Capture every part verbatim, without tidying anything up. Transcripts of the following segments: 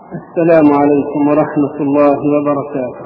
السلام عليكم ورحمة الله وبركاته.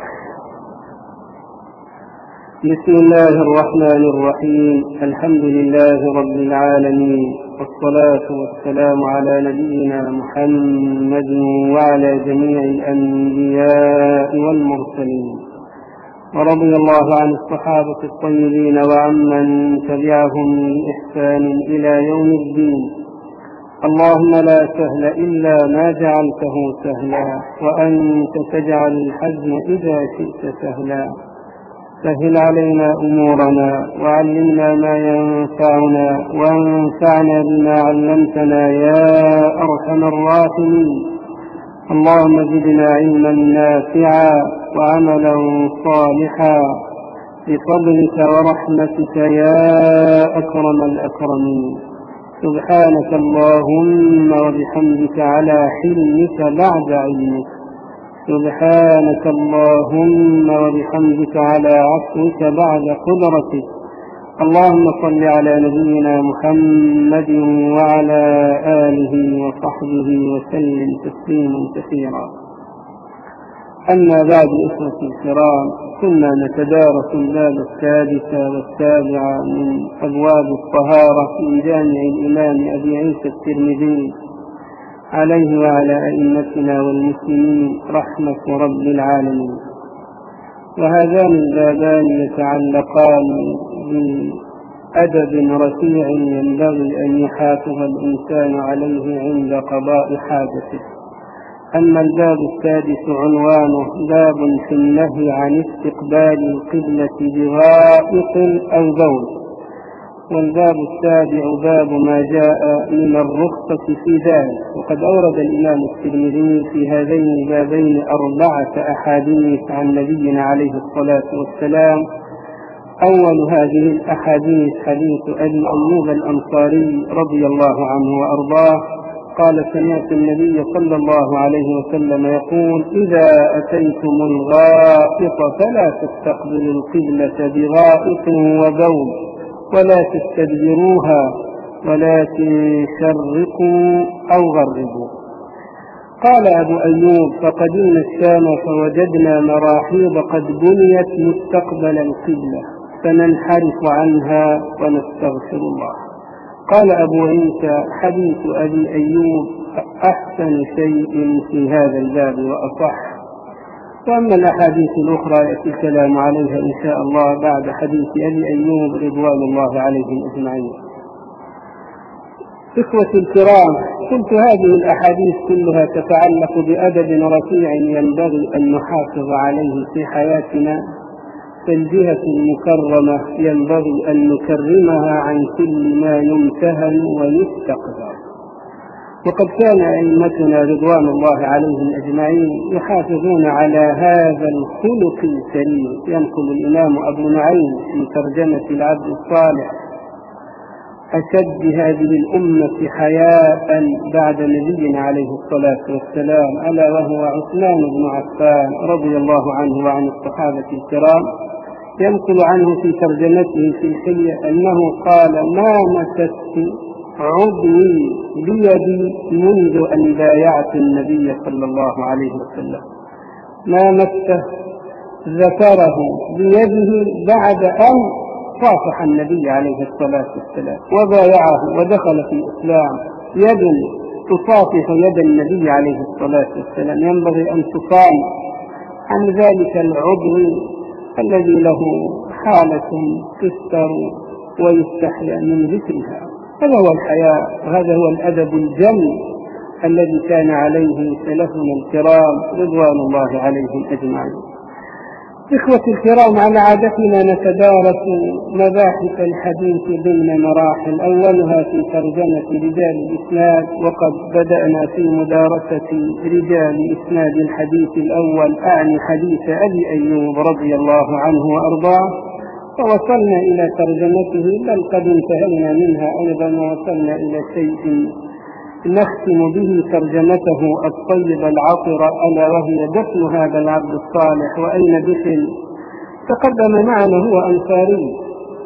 بسم الله الرحمن الرحيم. الحمد لله رب العالمين، والصلاة والسلام على نبينا محمد وعلى جميع الأنبياء والمرسلين، ورضي الله عن الصحابة الطيبين وعمن تبعهم بإحسان إلى يوم الدين. اللهم لا سهل إلا ما جعلته سهلا، وأنت تجعل الحزن إذا شئت سهلا. سهل علينا أمورنا، وعلمنا ما ينفعنا، وانفعنا بما علمتنا يا أرحم الراحمين. اللهم زدنا علما نافعا وعملا صالحا بفضلك ورحمتك يا أكرم الأكرمين. سبحانك اللهم وبحمدك على حلمك بعد علمك. سبحانك اللهم وبحمدك على عفوك بعد قدرتك. اللهم صل على نبينا محمد وعلى آله وصحبه وسلم تسليما كثيرا. أما بعد، إخوة الكرام، كنا نتدارس الباب السادس والسابع من أبواب الطهارة من جامع الإمام أبي عيسى الترمذي عليه وعلى أئمتنا والمسلمين رحمة رب العالمين. وهذان البابان يتعلقان بأدب رفيع ينبغي أن يحافظ الإنسان عليه عند قضاء حاجته. أما الباب السادس عنوانه باب في النهي عن استقبال القبلة بغائط أو بول، والباب السابع باب ما جاء من الرخصة في ذلك. وقد أورد الإمام الترمذي في هذين البابين أربعة أحاديث عن نبينا عليه الصلاة والسلام. أول هذه الأحاديث حديث أبي أيوب الأنصاري رضي الله عنه وأرضاه قال: سمعت النبي صلى الله عليه وسلم يقول: إذا أتيتم الغائط فلا تستقبلوا القبلة بغائط وبول ولا تستدبروها، ولكن شرقوا أو غربوا. قال أبو أيوب: فقدمنا الشام فوجدنا مراحيض قد بنيت مستقبل القبلة، فننحرف عنها ونستغفر الله. قال أبو عيسى: حديث أبي أيوب أحسن شيء في هذا الباب وأصح. وأما الأحاديث الأخرى يأتي الكلام عليها إن شاء الله بعد حديث أبي أيوب رضوان الله عليهم أجمعين. إخوتي الكرام، قلت هذه الأحاديث كلها تتعلق بأدب رفيع ينبغي أن نحافظ عليه في حياتنا، فالجهة المكرمة ينبغي أن نكرمها عن كل ما يمتهن ويستقذر. وقد كان أئمتنا رضوان الله عليهم أجمعين يحافظون على هذا الخلق الكريم. ينقل الإمام أبو نعيم في ترجمة العبد الصالح: أشد هذه الأمة حياء بعد نبينا عليه الصلاة والسلام ألا وهو عثمان بن عفان رضي الله عنه وعن الصحابة الكرام. ينقل عنه في ترجمته في الحلية أنه قال: ما مسست عضوي بيدي منذ أن بايعت النبي صلى الله عليه وسلم. ما مسته ذكره بيده بعد أن صافح النبي عليه الصلاة والسلام وبايعه ودخل في الإسلام. يد تصافح يد النبي عليه الصلاة والسلام ينبغي أن تصان عن ذلك العضو الذي له حالة تستر ويستحيا من ذكرها. هذا هو الحياء، هذا هو الأدب الجم الذي كان عليه سلفنا الكرام رضوان الله عليهم أجمعين. إخوتي الكرام، على عادتنا نتدارس مباحث الحديث ضمن مراحل، أولها في ترجمة رجال الإسناد. وقد بدأنا في مدارسة رجال إسناد الحديث الأول، أعني حديث أبي أيوب رضي الله عنه وأرضاه، فوصلنا إلى ترجمته، بل قد انتهينا منها أيضا ووصلنا إلى شيء نختم به ترجمته الطيبة العطرة، ألا وهي دفن هذا العبد الصالح. وأين دفن؟ تقدم معنا هو أنصاري،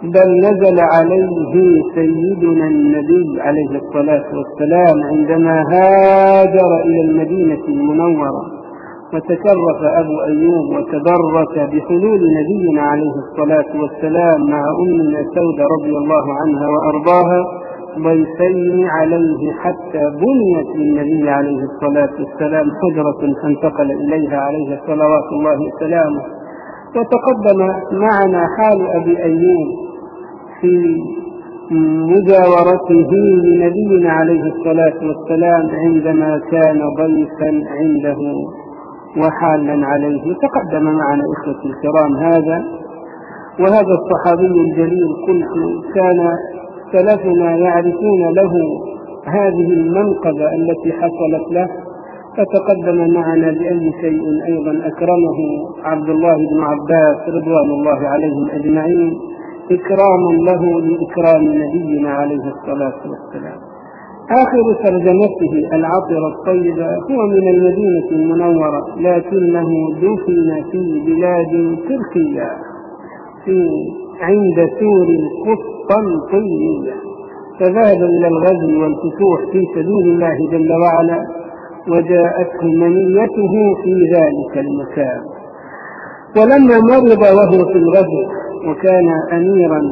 بل نزل عليه سيدنا النبي عليه الصلاة والسلام عندما هاجر إلى المدينة المنورة، وتشرف أبو أيوب وتبرك بحلول نبينا عليه الصلاة والسلام مع أمنا سودة رضي الله عنها وأرضاها ضيفين عليه، حتى بنيت للنبي عليه الصلاة والسلام حجرة فانتقل إليها عليه صلوات الله وسلامه. وتقدم معنا حال أبي أيوب في مجاورته لنبينا عليه الصلاة والسلام عندما كان ضيفا عنده وحالا عليه. تقدم معنا إخوة الكرام هذا، وهذا الصحابي الجليل قلت كان سلفنا يعرفون له هذه المنقبة التي حصلت له. فتقدم معنا بأي شيء أيضا أكرمه عبد الله بن عباس رضوان الله عليهم أجمعين، إكراما له لإكرام نبينا عليه الصلاة والسلام. آخر ترجمته العطرة الطيبة هو من المدينة المنورة، لكنه دفن في بلاد تركيا في عند سور القسطنطينية، فذهب إلى الغزو والفتوح في سبيل الله جل وعلا، وجاءته منيته في ذلك المكان. ولما مرض وهو في الغزو وكان أميرا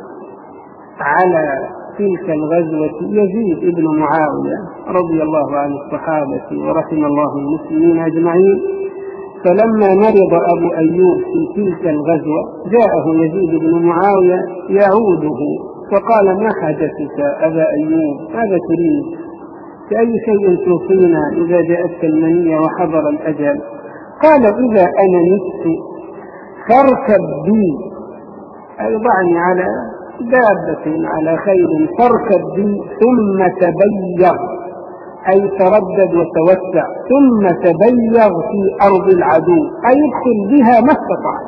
على تلك الغزوة يزيد ابن معاوية رضي الله عن الصحابة ورحم الله المسلمين أجمعين، فلما مرض أبو أيوب في تلك الغزوة جاءه يزيد بن معاوية يعوده، فقال: ما حاجتك أبا أيوب؟ ماذا تريد؟ كأي شيء توصينا إذا جاءتك المنية وحضر الأجل؟ قال: إذا أنا مت فاركب بي، أي ضعني على دابة على خيل، فاركب بي ثم تبيض، أي تردد وتوسع، ثم تبيض في أرض العدو، أي ادخل بها ما استطعت،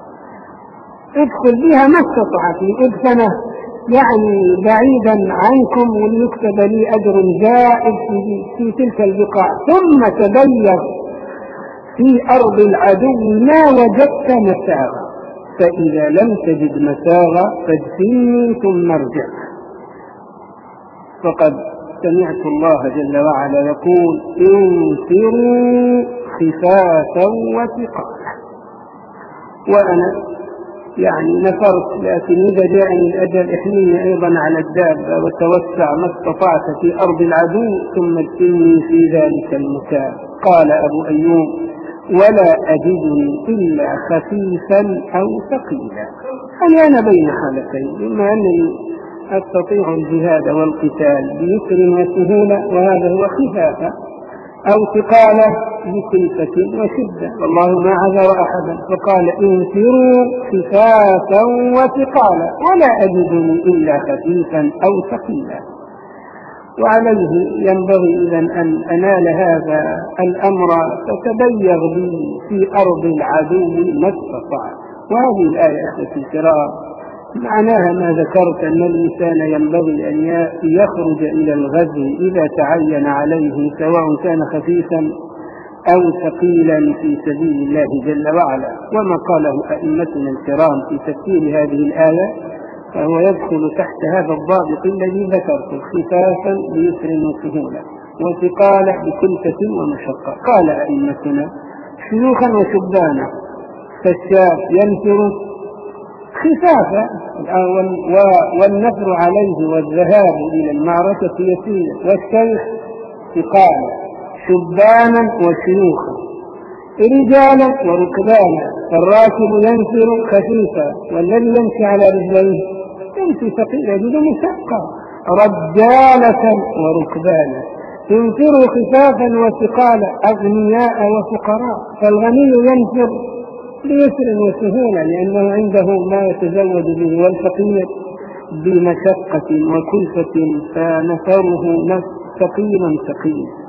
ادخل بها ما استطعت لأدفن يعني بعيدا عنكم وليكتب لي أجر زائد في, في تلك البقاع. ثم تبيض في أرض العدو ما وجدت مساغا، فإذا لم تجد مساغا فادفني ثم ارجع. فقد سمعت الله جل وعلا يقول: انفروا خفافا وثقالا. وأنا يعني نفرت، لكن إذا جاءني الأجل احملني أيضا على الدابة وتوسع ما استطعت في أرض العدو ثم ادفني في ذلك المكان. قال أبو أيوب: ولا أجدني إلا خفيفا أو ثقيلا. يعني أنا بين حالتين، بما أنني أستطيع الجهاد والقتال بيسر وسهولة، وهذا هو خفافة، أو ثقالة بكلفة وشدة، والله ما عذر أحدا. فقال: انفروا خفافا وثقالا ولا أجدني إلا خفيفا أو ثقيلا. وعليه ينبغي إذن أن أنال هذا الأمر فتبيغ بي في أرض العدو ما استطعت. وهذه الآية أخوتي الكرام معناها ما ذكرت، أن الإنسان ينبغي أن يخرج إلى الغزو إذا تعين عليه، سواء كان خفيفا أو ثقيلا في سبيل الله جل وعلا. وما قاله أئمتنا الكرام في تفسير هذه الآية فهو يدخل تحت هذا الضابط الذي ذكرته: خفافا بيسر وسهولة، وثقالا بكلفة ومشقة. قال أئمتنا: شيوخا وشبانا، فالشاب ينفر خفافا والنفر عليه والذهاب إلى المعركة يسير، والشيخ ثقالا، شبانا وشيوخا، رجالا وركبانا. فالراكب ينفر خفيفا، والذي يمشي على رجليه يمشي ثقيلا بدون مشقة. رجالة وركبانا، ينفروا خفافا وثقالا، أغنياء وفقراء. فالغني ينفر بيسر وسهولة لأنه عنده ما يتزود به، والفقير بمشقة وكلفة فنفره ثقيلا ثقيلا.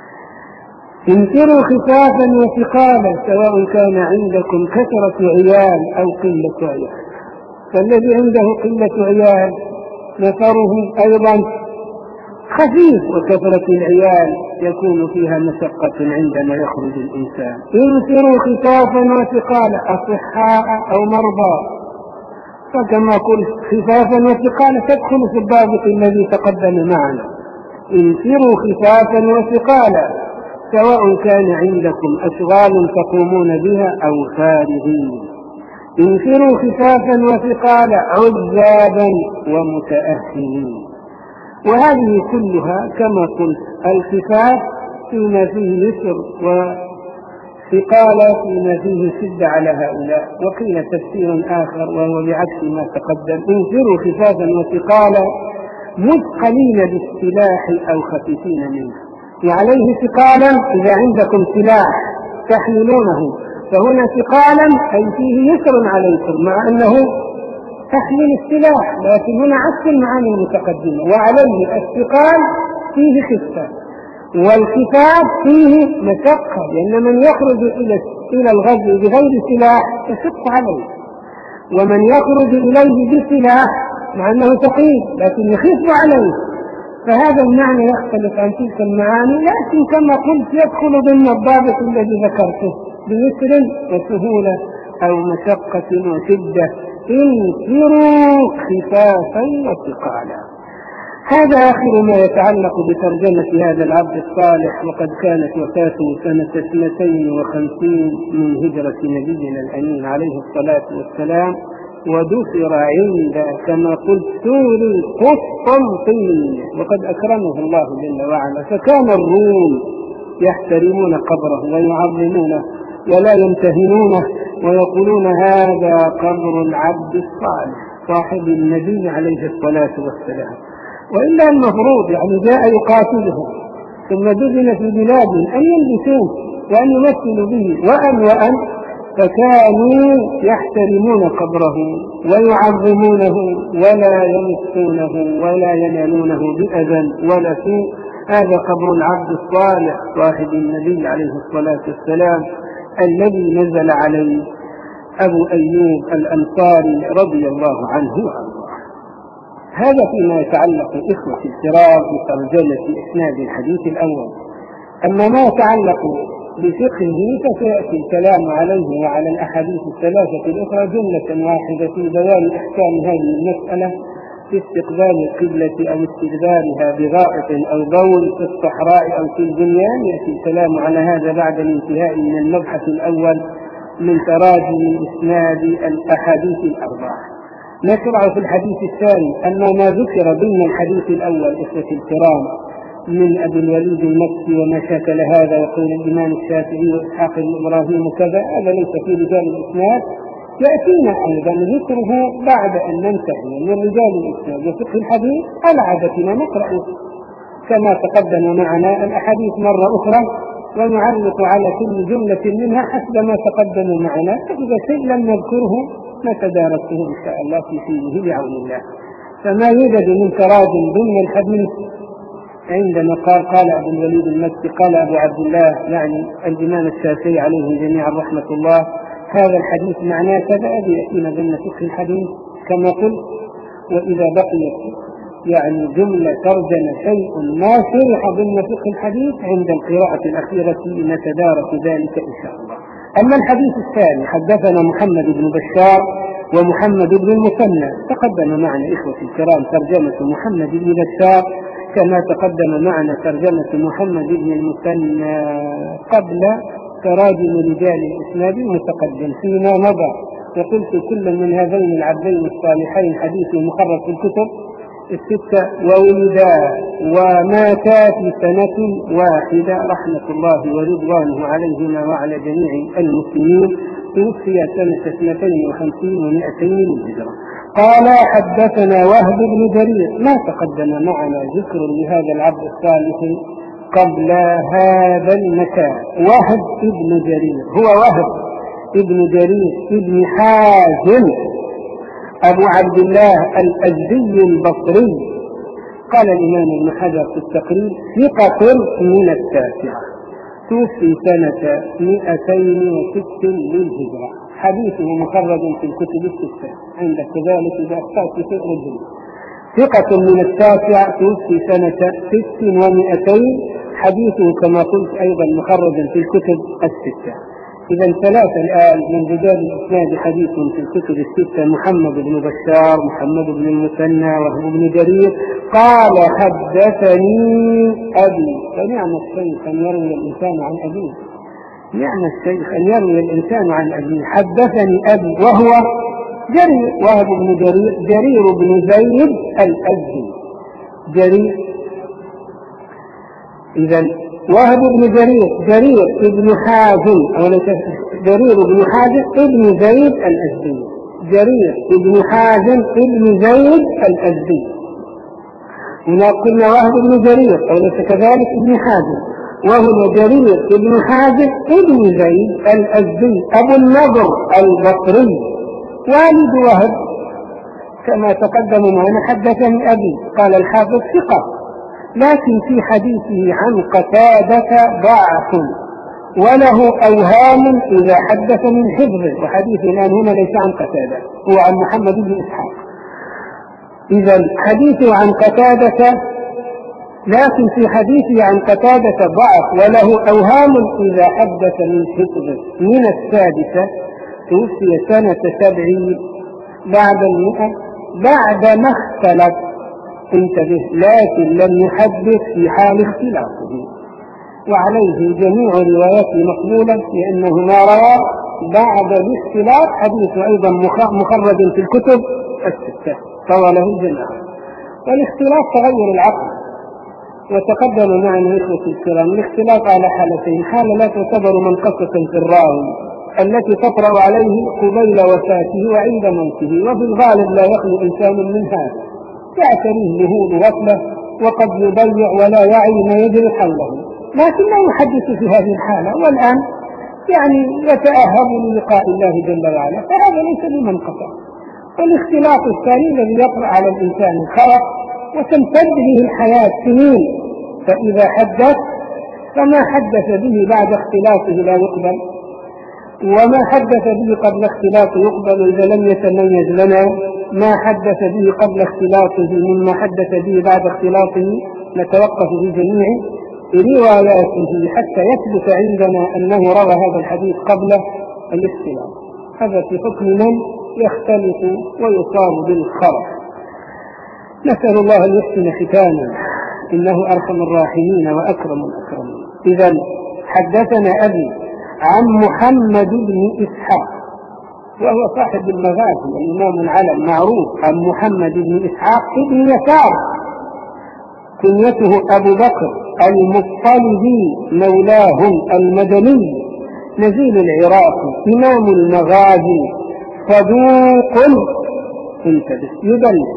انفروا خفافا وثقالا، سواء كان عندكم كثرة عيال أو قلة عيال. فالذي عنده قلة عيال نفره أيضا خفيف، وكثرة العيال يكون فيها مشقة عندما يخرج الإنسان. انفروا خفافا وثقالا، أصحاء أو مرضى، فكما قلت خفافا وثقالا تدخل في الضابط الذي تقدم معنا. انفروا خفافا وثقالا سواء كان عندكم أشغال تقومون بها أو خارجين. انفروا خفافا وثقالا عذابا ومتأهلين. وهذه كلها كما قلت الخفاف فيما فيه يسر وثقالا فيما فيه شدة على هؤلاء. وقيل تفسير آخر وهو بعكس ما تقدم: انفروا خفافا وثقالا مثقلين بالسلاح أو خفيفين منه. وعليه ثقالا إذا عندكم سلاح تحملونه، فهنا ثقالا أي فيه يسر عليكم مع أنه تحمل السلاح، لكن هنا عكس المعاني المتقدمة. وعليه الثقال فيه خفة، والخفاف فيه مشقة، لأن من يخرج إلى الغزو بغير سلاح يشق عليه، ومن يخرج إليه بسلاح مع أنه ثقيل لكن يخف عليه. فهذا المعنى يختلف عن تلك المعاني، لكن كما قلت يدخل ضمن الضابط الذي ذكرته بيسر وسهولة أو مشقة وشدة. انفروا خفافا وثقالا. هذا آخر ما يتعلق بترجمة هذا العبد الصالح، وقد كانت وفاته سنة اثنتين وخمسين من هجرة نبينا الأمين عليه الصلاة والسلام، ودفر عند كما قلت سور قسطنطين، وقد أكرمه الله جل وعلا. فكان الروم يحترمون قبره ويعظمونه ولا يمتهنونه، ويقولون هذا قبر العبد الصالح صاحب النبي عليه الصلاة والسلام. وإلا المفروض يعني جاء يقاتلهم ثم دفن في بلاد أن يلبسوه وأن يمثلوا به وأن وأن فكانوا يحترمون قبره ويعظمونه ولا يمسونه ولا ينالونه بأذى ولا سوء. هذا قبر العبد الصالح صاحب النبي عليه الصلاة والسلام الذي نزل عليه أبو أيوب الأنصاري رضي الله عنه وعنه. هذا فيما يتعلق إخوة الكرام بترجمة إسناد الحديث الأول. أما ما يتعلق بفقهه فسيأتي الكلام عليه وعلى الأحاديث الثلاثة الأخرى جملة واحدة في بيان أحكام هذه المسألة في استقبال القبلة أو استدبارها بغائط أو بول في الصحراء أو في البنيان. يأتي الكلام على هذا بعد الانتهاء من المبحث الأول من تراجم إسناد الأحاديث الأربعة. نشرع في الحديث الثاني أن ما ذكر ضمن الحديث الأول إخوة الكرام من أبي الوليد المكي وما شاكل هذا وقول الإمام الشافعي وإسحاق بن إبراهيم وكذا، هذا ليس في رجال الإسناد. يأتينا أيضا ذكره بعد أن ننتهي من رجال الإسناد وفقه الحديث على عادتنا نقرأ كما تقدم معنا الأحاديث مرة أخرى ونعلق على كل جملة منها حسب ما تقدم معنا، فإذا شيء لم نذكره نتدارسه إن شاء الله في حينه بعون الله. فما يوجد من تراجم ضمن الحديث عندما قال قال أبو الوليد المكي قال أبو عبد الله يعني الإمام الشافعي عليه جميعا رحمة الله هذا الحديث معناه كذا، يأتينا ضمن فقه الحديث كما قلت. وإذا بقيت يعني جملة ترجم شيء ما شرح ضمن فقه الحديث عند القراءة الأخيرة نتدارس ذلك إن شاء الله. أما الحديث الثاني حدثنا محمد بن بشار ومحمد بن المثنى. تقدم معنا إخوة الكرام ترجمة محمد بن بشار كما تقدم معنا ترجمة محمد بن المثنى قبل تراجم رجال الإسناد المتقدم فيما مضى. وقلت كل من هذين العبدين الصالحين حديثه مخرج في الكتب الستة وولدا وماتا في سنة واحدة رحمة الله ورضوانه عليهما وعلى جميع المسلمين. توفي سنة اثنتين وخمسين ومائتين للهجرة. قال حدثنا وهب بن جرير. ما تقدم معنا ذكر لهذا العبد الصالح قبل هذا المكان. وهب ابن جرير هو وهب ابن جرير ابن حازم أبو عبد الله الأزدي البصري. قال الإمام ابن حجر في التقريب ثقة من التاسعة، توفي سنة مئتين وست للهجرة. حديثه مخرج في الكتب الستة عندك كذلك إذا أخطأت في الرجل. ثقة من التاسعة، توفي سنة ست ومئتين. حديثه كما قلت أيضا مخرج في الكتب الستة. إذا ثلاثة الآن من رجال الإسناد حديث في الكتب الستة: محمد بن بشار، محمد بن المثنى، وهو بن جرير. قال: حدثني أبي. فنعم الشيخ أن يروي الإنسان عن أبيه، نعم الشيخ أن يروي الإنسان عن أبيه. حدثني أبي وهو جرير، وهب بن جرير، جرير بن زيد الأزدي. جرير إذا وهب بن جرير، جرير ابن حازم، أو جرير بن حازم ابن زيد الأزدي، جرير ابن حازم ابن زيد الأزدي. هنا قلنا وهب بن جرير، أو ليس كذلك ابن حازم، وهو جرير ابن حازم ابن زيد الأزدي أبو النضر البصري والد وهب كما تقدم معنا. حدثني أبي. قال الحافظ: ثقة، لكن في حديثه عن قتادة ضعف وله أوهام إذا حدث من حفظه. وحديث الآن هنا ليس عن قتادة، هو عن محمد بن إسحاق. إذا حديثه عن قتادة، لكن في حديثه عن قتادة ضعف وله أوهام إذا حدث من حفظه. من السادسة، توفي سنة سبعين بعد المئة بعد ما اختلف، انتبه، لكن لم يحدث في حال اختلافه، وعليه جميع رواياته مقبولة لأنه ما روى بعد الاختلاف حديث أيضا مخرج في الكتب الستة طوله الجماعة. والاختلاف تغير العقل، وتقدم معنا إخوة الكرام الاختلاف على حالتين: حالة لا تعتبر منقصة في الراوي التي تطرأ عليه قبيل وفاته وعند موته، وفي الغالب لا يخلو إنسان من هذا، يعتريه ذهول غفلة وقد يضيع ولا يعي ما يجري حوله، لكن لا يحدث في هذه الحالة، والآن يعني يتأهب للقاء الله جل وعلا، فهذا ليس بمنقصة. والاختلاف الثاني الذي يطرأ على الإنسان الخرق وتمتد به الحياة سنين، فإذا حدث فما حدث به بعد اختلافه لا يقبل، وما حدث به قبل اختلافه يقبل إذا لم يتميز لنا ما حدث به قبل اختلافه مما حدث به بعد اختلافه. نتوقف في جميع رواياته حتى يثبت عندنا أنه روى هذا الحديث قبل الاختلاف. هذا في حكم من يختلف ويصاب بالخرق. نسأل الله أن يحسن ختامه، إنه أرحم الراحمين وأكرم الأكرمين. إذا حدثنا أبي عن محمد بن إسحاق، وهو صاحب المغازي الإمام العلم معروف، عن محمد بن إسحاق بن يسار، كنيته أبو بكر المطلبي، مولاهم المدني، نزيل العراق، إمام المغازي، صدوق انتبه يدلس،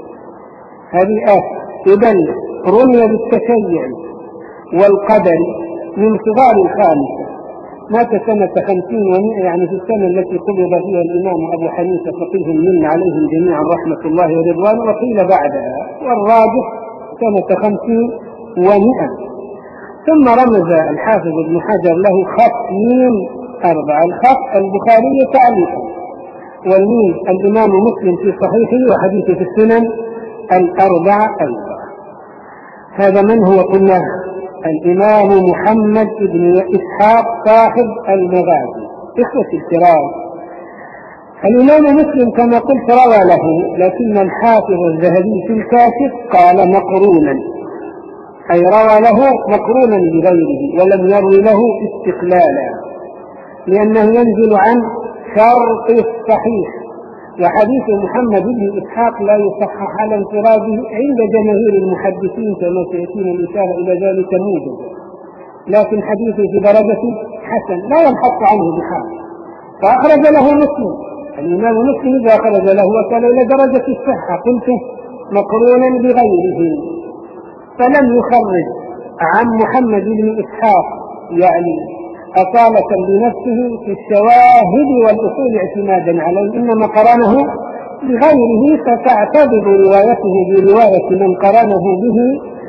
هذه آية يدلس، رمي بالتشيع والقدر، من صغار الخامسة، مات سنة خمسين ومئة، يعني في السنة التي قبض فيها الإمام أبو حنيفة فقيه من عليهم جميعا رحمة الله ورضوانه، وقيل بعدها، والراجح سنة خمسين ومئة. ثم رمز الحافظ ابن حجر له خطين أربعة: الخط البخاري تعليقا، والمين الإمام مسلم في صحيحه وحديثه في السنن الأربعة أيضا. هذا من هو؟ قلنا الإمام محمد بن إسحاق صاحب المغازي. إخوة الكرام، الإمام مسلم كما قلت روى له، لكن الحافظ الذهبي في الكاشف قال مقرونا، أي روى له مقرونا بغيره ولم يروي له استقلالا، لأنه ينزل عن شرط الصحيح، وحديث محمد بن إسحاق لا يصحح على انفراده عند جماهير المحدثين كما سيأتينا الإشارة إلى ذلك موجب، لكن حديثه في درجة حسن لا ينحط عنه بحال، فأخرج له مسلم، الإمام مسلم إذا أخرج له وصل إلى درجة الصحة قلت مقرونا بغيره، فلم يخرج عن محمد بن إسحاق يعني أصالة لنفسه في الشواهد والأصول اعتمادا عليه، إنما قرانه بغيره، فتعتبر روايته برواية من قرانه به،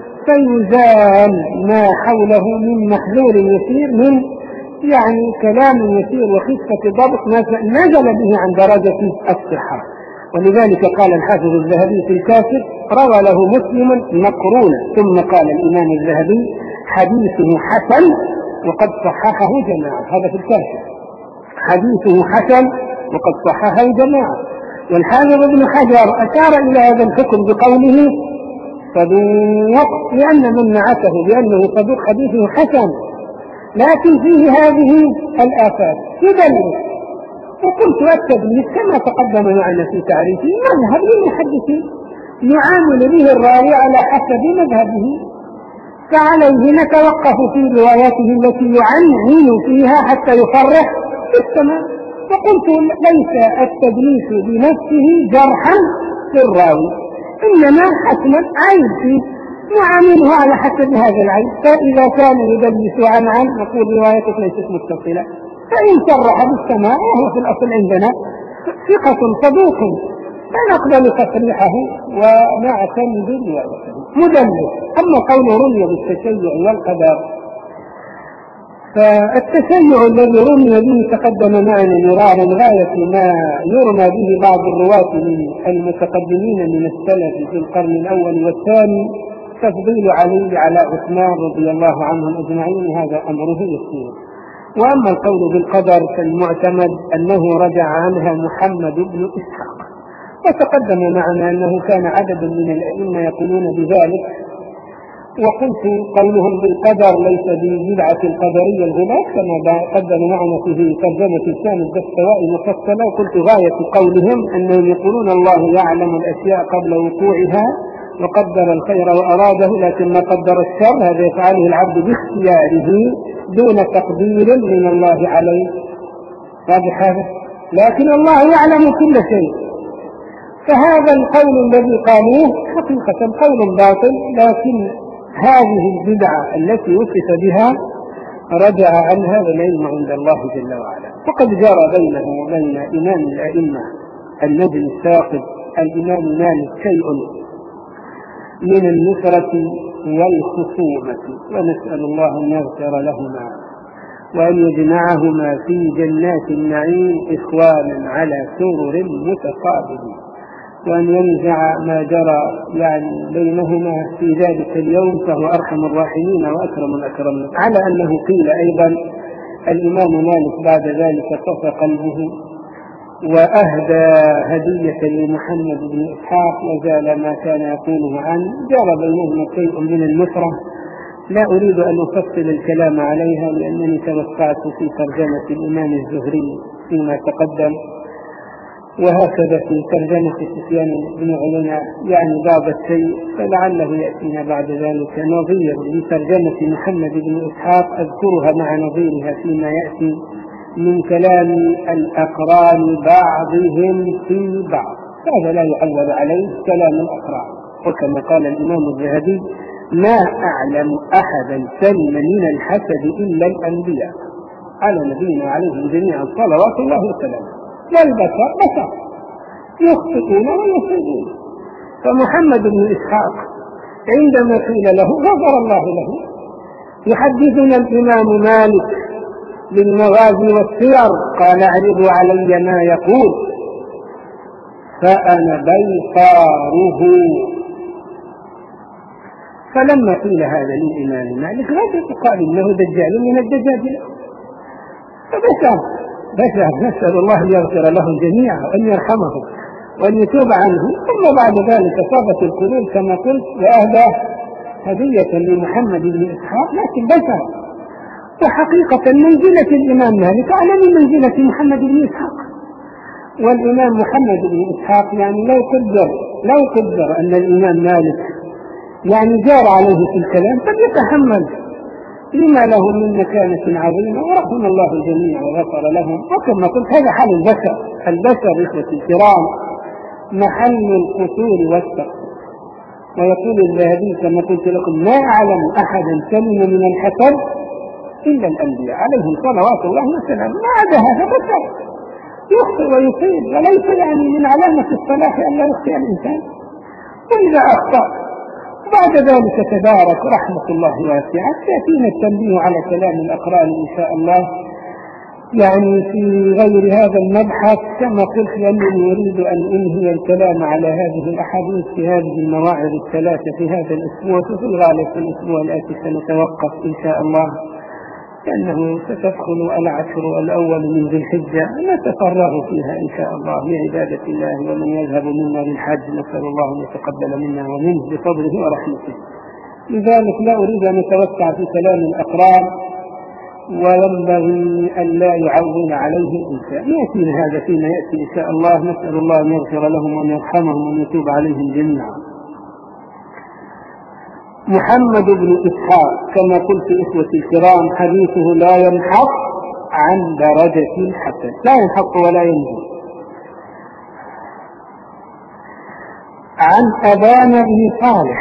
فيزال ما حوله من محذور يسير، من يعني كلام يسير وخفة ضبط نزل به عن درجة الصحة. ولذلك قال الحافظ الذهبي في الكاشف روى له مسلم مقرونا، ثم قال الإمام الذهبي حديثه حسن وقد صححه جماعة، هذا في الكاشف. حديثه حسن وقد صححه الجماعة. والحافظ ابن حجر أشار إلى هذا الحكم بقوله صدوق، لأن من نعته بأنه صدوق حديثه حسن، لكن فيه هذه الآفات يدلس. وقلت التدليس كما تقدم معنا في تعريفه مذهب للمحدثين يعامل به الراوي على حسب مذهبه، فعليه نتوقف في رواياته التي يعنعن فيها حتى يصرح بالسماع. وقلت ليس التدليس بنفسه جرحا في الراوي، إنما حسنا عيب فيه نعامله على حسب هذا العيب. فإذا كان يدلس عن عن نقول روايته ليست متصلة، فإن صرح بالسماع وهو في الأصل عندنا ثقة صدوق فنقبل تصريحه ونعتمد روايته مدلس. أما قوله رمي بالتشيع والقدر، فالتشيع الذي رمي به تقدم معنا مرارا غاية ما يرمى به بعض الرواة من المتقدمين من السلف في القرن الأول والثاني تفضيل علي على عثمان رضي الله عنهم أجمعين، هذا أمره يسير. وأما القول بالقدر فالمعتمد أنه رجع عنها محمد بن إسحاق، وتقدم معنا أنه كان عدد من الأئمة يقولون بذلك. وقلت قولهم بالقدر ليس ببدعة القدرية الغلاة كما قدم معنا في ترجمة الثاني الدستوائي مفصلة. وقلت غاية قولهم أنهم يقولون الله يعلم الأشياء قبل وقوعها وقدر الخير وأراده، لكن ما قدر الشر هذا يفعله العبد باختياره دون تقدير من الله عليه. واضح هذا؟ لكن الله يعلم كل شيء. فهذا القول الذي قالوه حقيقة قول باطل، لكن هذه البدعة التي وصف بها رجع عن هذا العلم عند الله جل وعلا. وقد جرى بينه وبين إمام الأئمة النجم الثاقب الإمام مالك شيء من النصرة والخصومة، ونسأل الله أن يغفر لهما وأن يجمعهما في جنات النعيم إخوانا على سرر متقابلين، وأن ينزع ما جرى يعني بينهما في ذلك اليوم، فهو أرحم الراحمين وأكرم الأكرمين. على أنه قيل أيضا الإمام مالك بعد ذلك صفى قلبه وأهدى هدية لمحمد بن إسحاق، وزال ما كان يقوله عنه. جرى بينهما شيء من النصرة لا أريد أن أفصل الكلام عليها، لأنني توسعت في ترجمة الإمام الزهري فيما تقدم، وهكذا في ترجمة سفيان بن عيينة يعني بعض الشيء، فلعله يأتينا بعد ذلك نظير لترجمة محمد بن إسحاق أذكرها مع نظيرها فيما يأتي من كلام الأقران بعضهم في بعض. هذا لا يعول عليه كلام الأقران. وكما قال الإمام الذهبي ما أعلم أحدا سلم من الحسد إلا الأنبياء على نبينا عليهم جميعا صلوات الله وسلامه. والبشر بشر يخطئون ويصيبون. فمحمد بن إسحاق عندما قيل له غفر الله له، يحدثنا الإمام مالك للمغازي والسير قال اعرضوا علي ما يقول فأنا بيطاره. فلما قيل هذا للإمام مالك لا قال إنه دجال من الدجاجلة، فبشر بشر نسأل الله أن يغفر لهم جميعا وأن يرحمهم وأن يتوب عنهم. ثم بعد ذلك صابت القلوب كما قلت وأهدى هدية لمحمد بن إسحاق، لكن بشر. وحقيقة منزلة الإمام مالك أعلى من منزلة محمد بن إسحاق. والإمام محمد بن إسحاق يعني لو قدر لو قدر أن الإمام مالك يعني جار عليه في الكلام فليتحمل لما له من مكانة عظيمة، ورحم الله الجميع وغفر لهم. وكما قلت هذا حال البشر. البشر إخوة الكرام محل القصور والتقصير. ويقول الذهبي كما قلت لكم ما أعلم أحدا سلم من الحسد إلا الأنبياء عليهم صلوات الله وسلامه. ما عدا هذا بشر يخطئ ويصيب، وليس يعني من علامة الصلاح أن لا يخطئ الإنسان. وإذا أخطأ بعد ذلك تبارك رحمة الله واسعة يأتينا التنبيه على كلام الأقران إن شاء الله يعني في غير هذا المبحث. كما قلت لأنني أريد أن أنهي الكلام على هذه الأحاديث في هذه المواعظ الثلاثة في هذا الأسبوع، وفي الغالب في الأسبوع الآتي سنتوقف إن شاء الله لأنه ستدخل العشر الأول من ذي الحجة نتفرغ فيها إن شاء الله لعبادة الله. ومن يذهب منا للحج نسأل الله أن يتقبل منا ومنه بفضله ورحمته. لذلك لا أريد أن أتوسع في كلام الأقران، وينبغي أن لا يعول عليه الإنسان. يأتينا هذا فيما يأتي إن شاء الله. نسأل الله أن يغفر لهم وأن يرحمهم وأن يتوب عليهم جميعا. محمد بن إسحاق كما قلت إخوتي الكرام حديثه لا ينحط عن درجة الحسن، لا ينحط ولا ينزل. عن أبان بن صالح،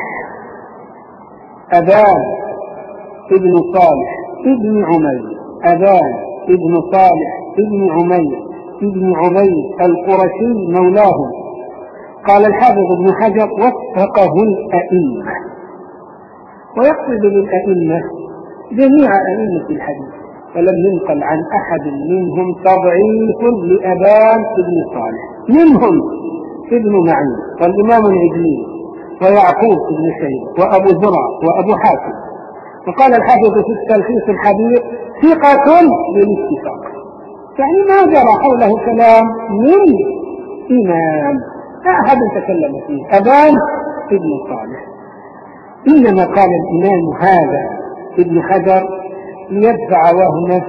أبان ابن صالح ابن عمير، أبان ابن صالح ابن عمير ابن عبيد القرشي مولاه. قال الحافظ ابن حجر وفقه الأئمة، ويقصد بالأئمة جميع أئمة الحديث، ولم ينقل عن أحد منهم تضعيف لأبان ابن صالح، منهم ابن معين والإمام العجلي ويعقوب بن شيبة وأبو زرع وأبو حاتم. وقال الحافظ في التلخيص الحديث ثقة بالاتفاق، يعني ما جرى حوله كلام من إمام لا أحد تكلم فيه أبان ابن صالح. إنما قال الإمام هذا ابن حجر ليدفع وهمه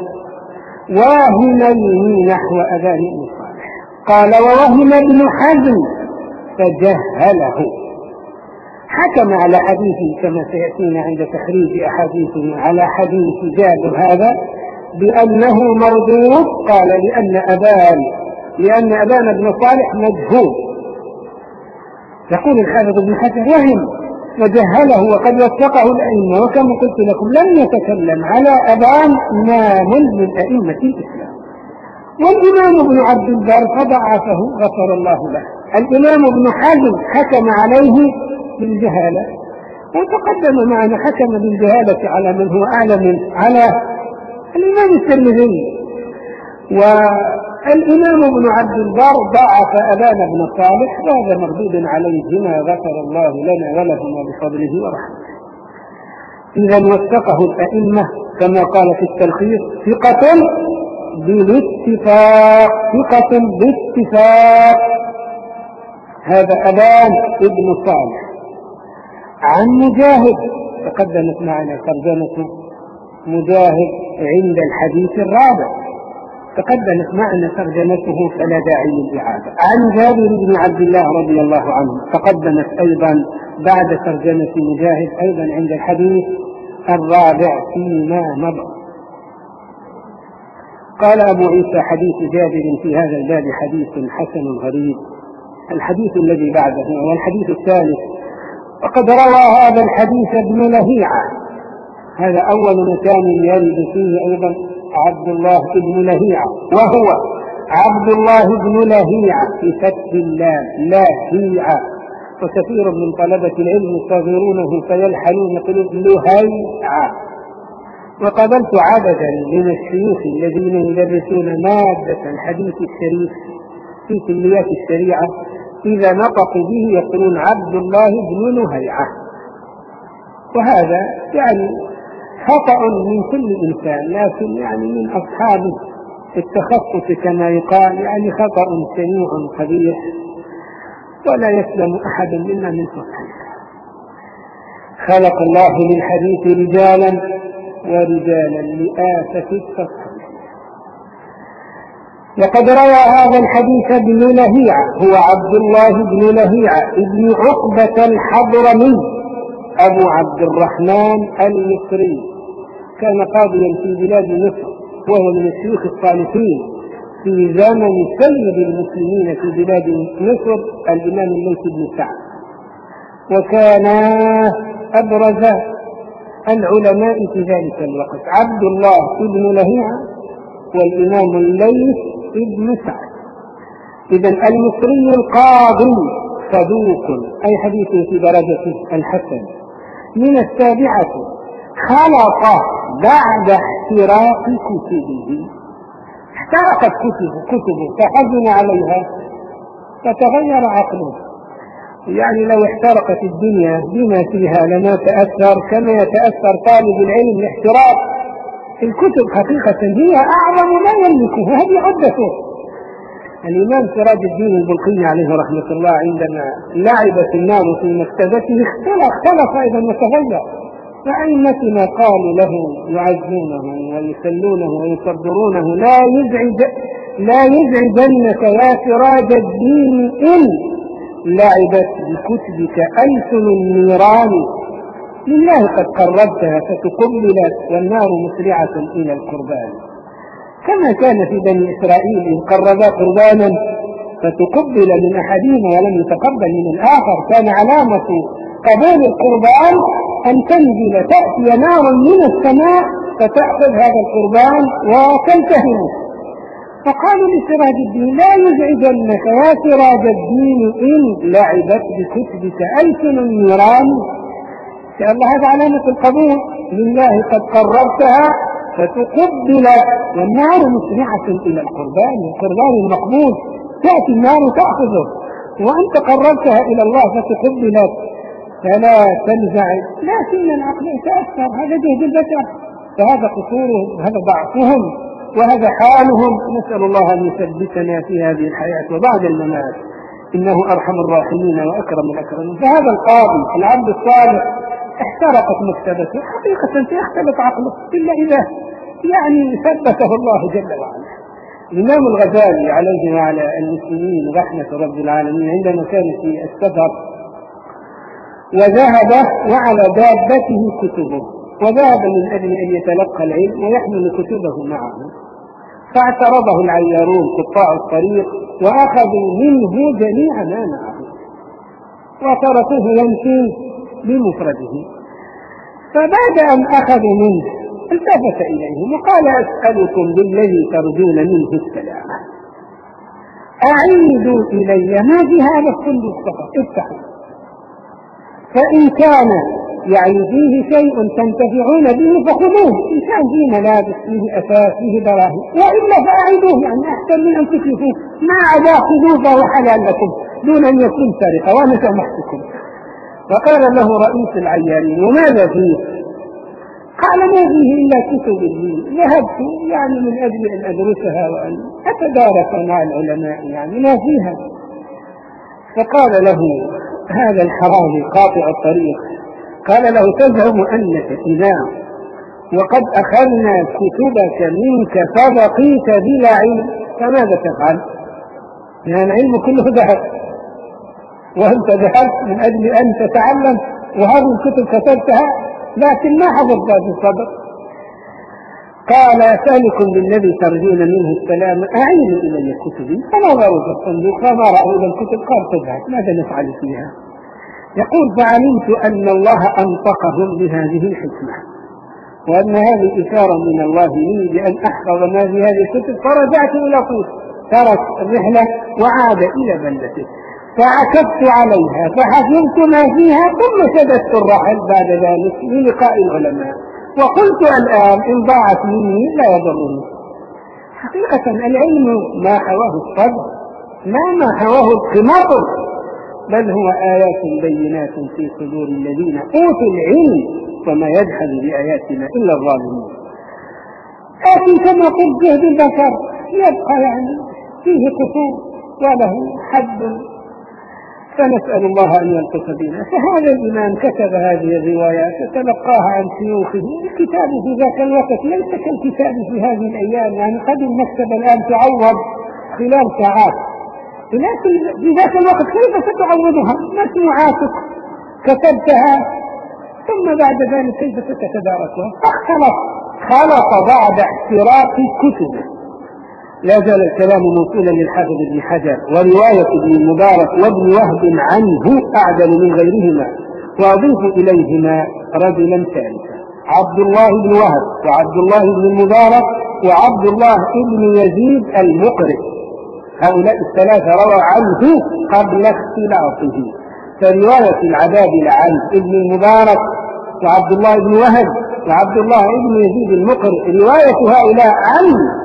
واهمين نحو أبان ابن صالح. قال ووهم ابن حزم فجهله، حكم على حديثه كما سيأتينا عند تخريج أحاديثه على حديث جابر هذا بأنه مردود. قال لأن أبان لأن أبان بن صالح مجهول. يقول الحافظ ابن حجر وهم وجهله وقد وثقه الأئمة، وكما قلت لكم لم يتكلم على أبان إمام من أئمة الإسلام. والإمام ابن عبد البر فضعفه غفر الله له. الإمام ابن حزم حكم عليه بالجهالة، وتقدم معنا حكم بالجهالة على من هو أعلم منه، على الإمام الترمذي. والإمام ابن عبد البر ضعف أبان بن صالح، وهذا مردود عليهما غفر الله لنا ولهما بفضله ورحمته. إذا وثقه الأئمة كما قال في التلخيص ثقة بالاتفاق، ثقة باتفاق. هذا أبان ابن صالح. عن مجاهد تقدمت معنا ترجمة مجاهد عند الحديث الرابع، تقدمت معنا ترجمته فلا داعي للإعادة. عن جابر بن عبد الله رضي الله عنه تقدمت أيضا بعد ترجمة مجاهد أيضا عند الحديث الرابع فيما مضى. قال أبو عيسى حديث جابر في هذا الباب حديث حسن غريب. الحديث الذي بعده هو الحديث الثالث. وقد روى هذا الحديث ابن لهيعة، هذا أول مكان يرد فيه أيضا عبد الله بن لهيعة، وهو عبد الله بن لهيعة في فتح اللام لهيعة. وكثير من طلبة العلم يصغرونه فيلحنون يقولون لهيعة. وقابلت عددا من الشيوخ الذين يدرسون مادة الحديث الشريف في كليات الشريعة إذا نطقوا به يقولون عبد الله بن لهيعة، وهذا يعني خطأ من كل إنسان، لكن يعني من أصحاب التخصص كما يقال يعني خطأ شنيع قبيح، ولا يسلم أحد منا من خطأ. خلق الله للحديث رجالا ورجالا لآفة التصحيح. وقد روى هذا الحديث ابن لهيعة، هو عبد الله بن لهيعة ابن عقبة الحضرمي أبو عبد الرحمن المصري، كان قاضيا في بلاد مصر، وهو من الشيوخ الصالحين في زمن سيد المسلمين في بلاد مصر الإمام الليث بن سعد، وكان أبرز العلماء في ذلك الوقت عبد الله بن لهيعة والإمام الليث بن سعد. إذن المصري القاضي صدوق أي حديثه في درجة الحسن. من السابعة خلط بعد احتراق كتبه، احترقت كتبه كتبه فحزن عليها فتغير عقله. يعني لو احترقت الدنيا بما فيها لما تأثر كما يتأثر طالب العلم الاحتراق الكتب حقيقة هي أعظم ما يملكه، هذه عدته. الإمام سراج الدين البلقيني عليه رحمة الله عندما لعبت النار في مكتبته اختلف اختلف أيضا وتغير، فأئمتنا قالوا له يعزونه ويسلونه ويصبرونه: لا يزعج لا يزعجنك يا سراج الدين إن لعبت بكتبك ألسن النيران، لله قد قربتها فتقبلت والنار مسرعة إلى القربان. كما كان في بني إسرائيل إن قربا قربانا فتقبل من أحدهما ولم يتقبل من الآخر، كان علامة قبول القربان أن تنزل تأتي نار من السماء فتأخذ هذا القربان وتلتهمه. فقالوا لسراج الدين: لا يزعجنك يا سراج الدين إن لعبت بكتبك ألسن النيران. يا الله هذا علامة القبول، لله قد قربتها فتقبلت والنار مسرعة إلى القربان، القربان المقبول تأتي النار تأخذه، وأنت قربتها إلى الله فتقبلت فلا تنزعج. لكن العقل يتأثر، هذا جهد البشر، فهذا قصورهم وهذا ضعفهم وهذا حالهم. نسأل الله أن يثبتنا في هذه الحياة وبعد الممات، إنه أرحم الراحمين وأكرم الأكرمين. فهذا القاضي العبد الصالح احترقت مكتبته، حقيقة سيختلط عقله إلا إذا يعني ثبته الله جل وعلا. الإمام الغزالي عليه وعلى المسلمين رحمة رب العالمين عندما كان في السفر وذهب وعلى دابته كتبه، وذهب من أجل أن يتلقى العلم ويحمل كتبه معه، فاعترضه العيارون قطاع الطريق وأخذوا منه جميع ما معه وتركوه يمشي بمفرده. فبعد أن أخذوا منه التفت إليهم وقال: أسألكم بالذي ترجون منه السلامة، أعيدوا إلي ما في هذا الصندوق فقط، افتحوا، فإن كان يعني فيه شيء تنتفعون به فخذوه، إن كان فيه ملابس فيه أثاث فيه دراهم، وإلا فأعيدوه، يعني أحسن من أن تتلفوه، ما عدا خذوه فهو حلال لكم دون أن يكون سرقة وأنا سامحتكم. فقال له رئيس العيارين: وماذا فيه؟ قال: ما فيه إلا كتب الدين، ذهبت يعني من أجل أن أدرسها وأن أتدارس مع العلماء، يعني ما فيها. فقال له هذا الحرامي قاطع الطريق، قال له: تزعم أنك إذا وقد أخذنا كتبك منك فبقيت بلا علم، فماذا تفعل؟ يعني العلم كله ذهب وأنت ذهبت من أجل أن تتعلم وهذه الكتب كتبتها لكن ما حفظتها في الصدر. قال: أسألكم بالذي ترجون منه السلام أعينوا إلي كتبي. فنظروا في الصندوق فما رأوا إلى الكتب، قال: تذهب، ماذا نفعل فيها؟ يقول: فعلمت أن الله أنطقهم بهذه الحكمة وأن هذه إشارة من الله لي بأن أحفظ ما في هذه الكتب، فرجعت إلى طوس، ترك الرحلة وعاد إلى بلدته، فعكفت عليها فحفظت ما فيها، ثم سددت الرحل بعد ذلك للقاء العلماء، وقلت الآن إن ضاعت مني لا يضرني. حقيقة العلم ما حواه الصدر ما ما حواه القماطر، بل هو آيات بينات في صدور الذين أوتوا العلم وما يجحد بآياتنا إلا الظالمون. لكن كما قلت جهد البشر يبقى يعني فيه قصور وله حد، فنسأل الله أن يلطف بنا. فهذا الإمام كتب هذه الروايات وتلقاها عن شيوخه. الكتاب في ذاك الوقت ليس كالكتاب في هذه الأيام، يعني قد المكتبة الآن تعوض خلال ساعات، لكن في ذاك الوقت كيف ستعوضها؟ مسموعاتك كتبتها ثم بعد ذلك كيف ستتداركها؟ فاختلط خلط بعد احتراق كتبه. لا زال الكلام موصولا للحافظ ابن حجر ورواية ابن المبارك وابن وهب عنه أعدل من غيرهما، وأضيف إليهما رجلا ثالثا: عبد الله بن وهب وعبد الله بن المبارك وعبد الله بن يزيد المقرئ. هؤلاء الثلاثة روى عنه قبل اختلاطه، فرواية العبادلة عن ابن المبارك وعبد الله بن وهب وعبد الله بن يزيد المقرئ، رواية هؤلاء عن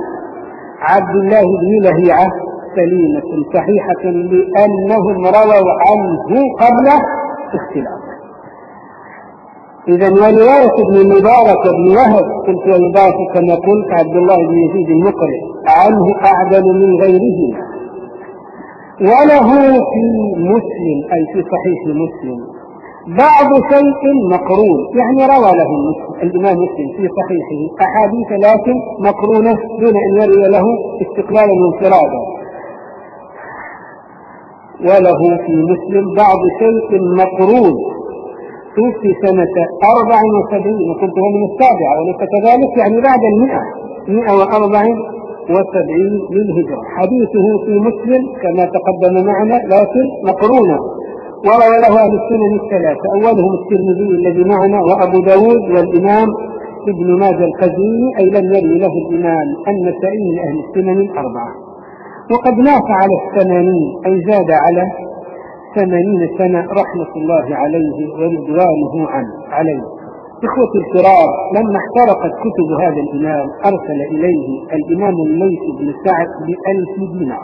عبد الله بن لهيعة سليمة صحيحة لأنهم رووا عنه قبل اختلاطه. إذا ورواية ابن المبارك وابن وهب قلت ويضاف كما قلت عبد الله بن يزيد المقرئ عنه أعدل من غيره. وله في مسلم أي في صحيح مسلم بعض شيء مقرون، يعني روى له الإمام مسلم في صحيحه أحاديث لكن مقرونة دون أن يروي له استقلالا وانفرادا. وله في مسلم بعض شيء مقرون توفي سنة أربع وسبعين، وكنت هو من السابعة وليس كذلك، يعني بعد المئة مئة وأربع وسبعين للهجرة. حديثه في مسلم كما تقدم معنا لكن مقرونة، وروى له أهل السنن الثلاثة أولهم الترمذي الذي معنا وأبو داود والإمام ابن ماجه القزويني، أي لم يروي له الإمام النسائي من أهل السنن الأربعة. وقد مات على الثمانين أي زاد على ثمانين سنة رحمة الله عليه ورضوانه عنه عليه. إخوتي الكرام، لما احترقت كتب هذا الإمام أرسل إليه الإمام الليث بن سعد بألف دينار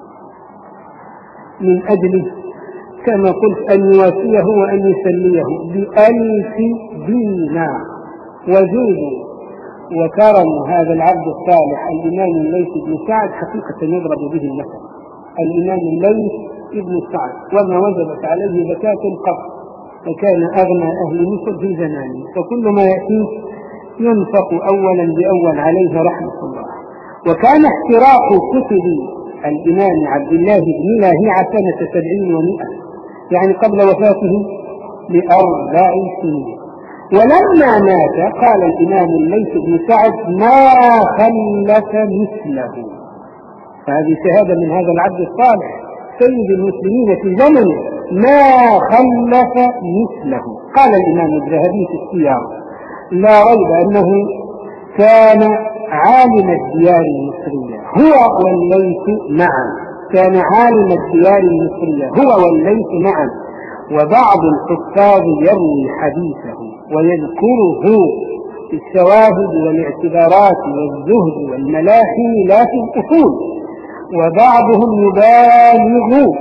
من أجل كما قلت أن يواسيه وأن يسليه بألف دينار. وجود وكرم هذا العبد الصالح الإمام الليث بن سعد حقيقة يضرب به المثل. الإمام الليث ابن سعد وما وجبت عليه زكاة قط، فكان أغنى أهل مصر في زمانه، فكل ما يأتيه ينفق أولا بأول عليه رحمة الله. وكان احتراق كتب الإمام عبد الله بن لاهيعة سنة سبعين ومئة، يعني قبل وفاته بأربع سنين. ولما مات قال الإمام الليث بن سعد ما خلف مثله. فهذه شهادة من هذا العبد الصالح سيد المسلمين في زمنه، ما خلف مثله. قال الإمام الذهبي في السياق لا ريب أنه كان عالم الديار المصرية هو والليث معا، كان عالم الديار المصرية هو والليث معا. وبعض الحفاظ يروي حديثه ويذكره في الشواهد والاعتبارات والزهد والملاحي لا في الأصول، وبعضهم يبالغ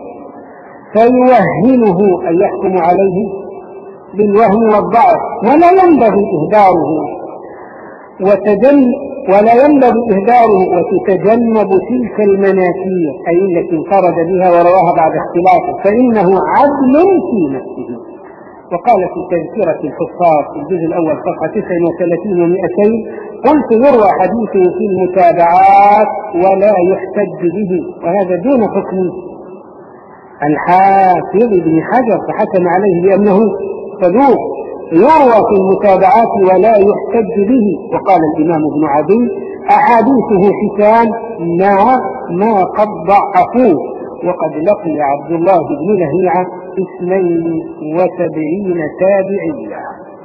فيوهنه أن يحكم عليه بالوهن والضعف، ولا ينبغي إهداره وتجن ولا ينبغي إهداره وتتجنب تلك المناكير أي التي انفرد بها ورواها بعد اختلافه، فإنه عدل في نفسه. وقال في تذكرة الحفاظ في الجزء الأول صفحة تسعة وثلاثين ومئتين قلت يروى حديثه في المتابعات ولا يحتج به، وهذا دون حكم الحافظ ابن حجر فحكم عليه بأنه صدوق، يروى في المتابعات ولا يحتج به. وقال الإمام ابن عدي أحاديثه حسان مع ما قد ضعفوه. وقد لقي عبد الله بن لهيعة اثنين وسبعين تابعيا.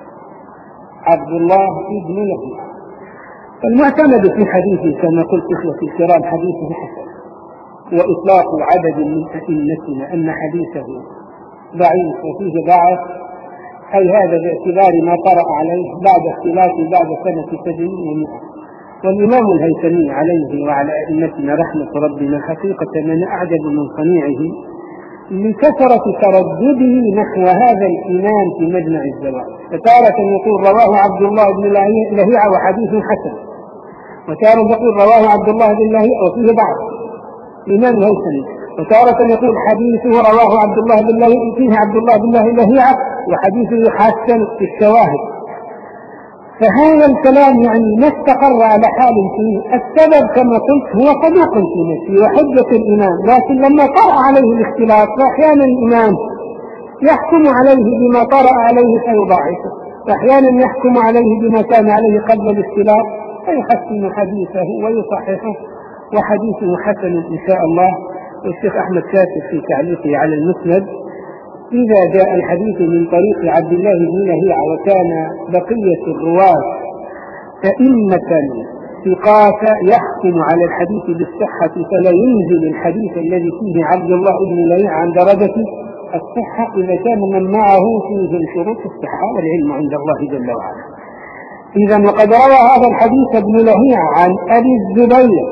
عبد الله بن لهيعة المعتمد في حديثه كما قلت إخوتي الكرام حديثه حسن، وإطلاق عدد من أئمتنا أن حديثه ضعيف وفيه ضعف أي هذا باعتبار ما طرأ عليه بعد اختلافه بعد سنة سبعين ومئة. والإمام الهيثمي عليه وعلى أئمتنا رحمة ربنا حقيقة من أعجب من صنيعه لكثرة تردده نحو هذا الإمام في مجمع الزوائد. فتارة يقول رواه عبد الله بن لهيعة وحديث حسن، وتارة يقول رواه عبد الله بن لهيعة وفيه ضعف الإمام الهيثمي، وتارة يقول حديثه رواه عبد الله بن لهيعة فيه عبد الله بن لهيعة وحديثه حسن في الشواهد. فهذا الكلام يعني ما استقر على حال فيه. السبب كما قلت هو صدوق في نفسه وحجة الإمام، لكن لما طرأ عليه الاختلاف فأحيانا الإمام يحكم عليه بما طرأ عليه فيضاعفه، وأحيانا يحكم عليه بما كان عليه قبل الاختلاف فيحسن حديثه ويصححه، وحديثه حسن إن شاء الله. والشيخ أحمد شاكر في تعليقه على المسند إذا جاء الحديث من طريق عبد الله بن لهيعة وكان بقية الرواة أئمة ثقات يحكم على الحديث بالصحة فلا ينزل الحديث الذي فيه عبد الله بن لهيعة عن درجة الصحة إذا كان من معه فيه شروط الصحة، والعلم عند الله جل وعلا. إذا وقد روى هذا الحديث ابن لهيعة عن أبي الزبير،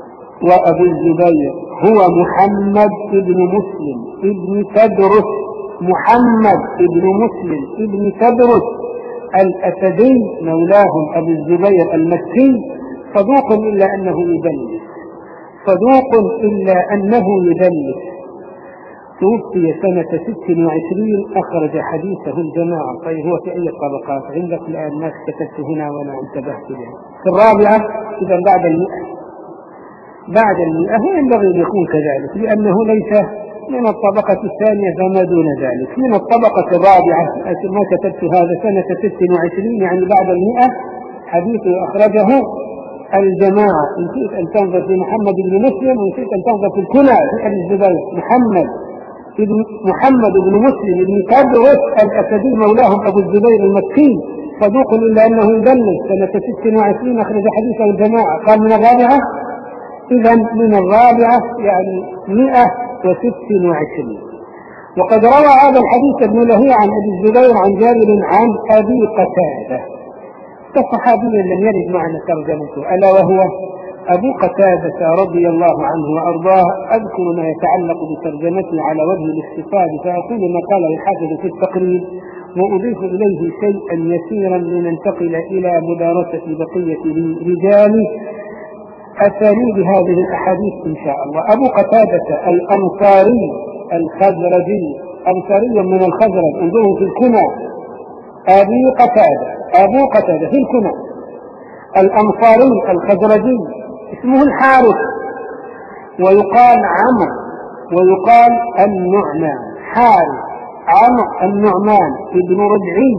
وأبو الزبير هو محمد بن مسلم بن تدرس محمد بن مسلم بن تدرس الأسدي مولاهم أبو الزبير المكي صدوق إلا أنه يدلس صدوق إلا أنه يدلس توفي سنة ست وعشرين أخرج حديثه الجماعة. طيب هو في أي طبقات عندك الآن؟ ما كتبت هنا وأنا انتبهت له في الرابعة، إذا بعد المئة بعد المئة ينبغي أن يكون كذلك لأنه ليس من الطبقة الثانية فما دون ذلك. من الطبقة الرابعة ما كتبت هذا سنة ست وعشرين يعني بعد المئة حديثه أخرجه الجماعة. نسيت أن تنظر في محمد بن مسلم ونسيت أن تنظر في الكنى في أبي الزبير محمد ابن محمد بن مسلم بن تدرس الأسدي مولاهم أبو الزبير المكي صدوق إلا أنه يدلس سنة ست وعشرين أخرج حديثه الجماعة. قال من الرابعة، إذا من الرابعة يعني مئة وست وعشرين. وقد روى هذا الحديث ابن لهيعة عن أبي الزبير عن جابر عن أبي قتادة كصحابي لم يرد معنا ترجمته ألا وهو أبو قتادة رضي الله عنه وأرضاه. أذكر ما يتعلق بترجمته على وجه الاختصار فأقول ما قال الحافظ في التقريب وأضيف إليه شيئا يسيرا لننتقل إلى مدارسة بقية رجال أساليب هذه الأحاديث إن شاء الله. أبو قتادة الأنصاري الخزرجي أنصاري من الخزرج، انظروا في الكنى أبي قتادة أبو قتادة في الكنى الأنصاري الخزرجي اسمه الحارث ويقال عمرو ويقال النعمان. حارث عمرو النعمان ابن ربعي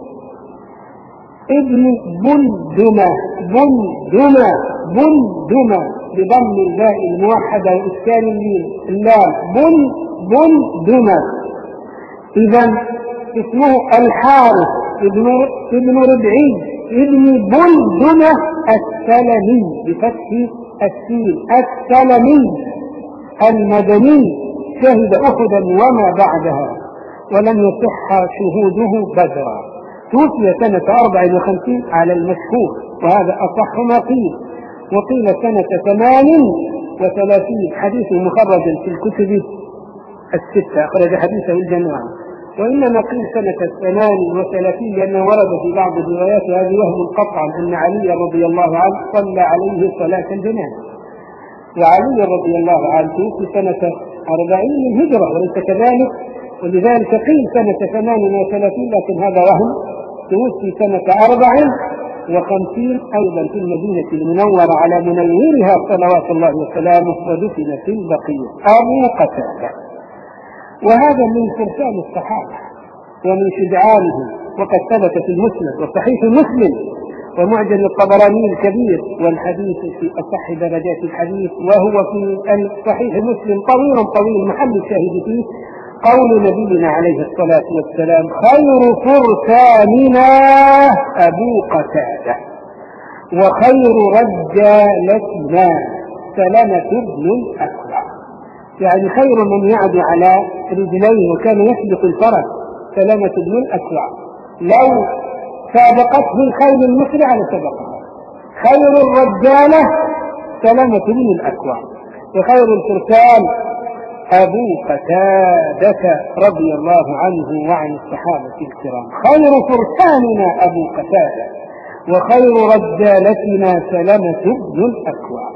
ابن بلدمة بلدمة بلدمة بضم الباء الموحدة وإسكان اللام بل بلدمة. إذا اسمه الحارث ابن ابن ربعي ابن بلدمة السلمي بفتح السين السلمي المدني شهد أحدا وما بعدها ولم يصح شهوده بدرا. توفي سنة أربع وخمسين على المشهور وهذا أصح ما قيل، وقيل سنة ثمان وثلاثين. حديث مخرج في الكتب الستة أخرج حديثه الجماعة، وإنما قيل سنة ثمان وثلاثين لأنه ورد في بعض الروايات هذه وهم قطعا أن علي رضي الله عنه صلى عليه صلاة الجنازة، وعلي رضي الله عنه في سنة أربعين الهجرة وليس كذلك، ولذلك قيل سنة ثمان وثلاثين لكن هذا وهم. توفي سنة أربع وخمسين أيضا في المدينة المنورة على منورها صلوات الله وسلامه، ودفن في البقيع. أبو قتادة وهذا من فرسان الصحابة ومن شجعانهم، وقد ثبت في المسند وصحيح مسلم ومعجم الطبراني الكبير، والحديث في أصح درجات الحديث وهو في صحيح مسلم طويل طويل محل الشاهد فيه قول نبينا عليه الصلاة والسلام خير فرساننا أبو قتادة وخير رجالتنا سلمة بن الأكوع. يعني خير من يعد على رجليه وكان يسبق الفرس سلمة بن الأكوع، لو سابقته الخيل المسرعة لسبقها. خير الرجالة سلمة بن الأكوع، وخير الفرسان أبو قتادة رضي الله عنه وعن الصحابة الكرام. خير فرساننا أبو قتادة وخير رجالتنا سلمة بن الأكوع.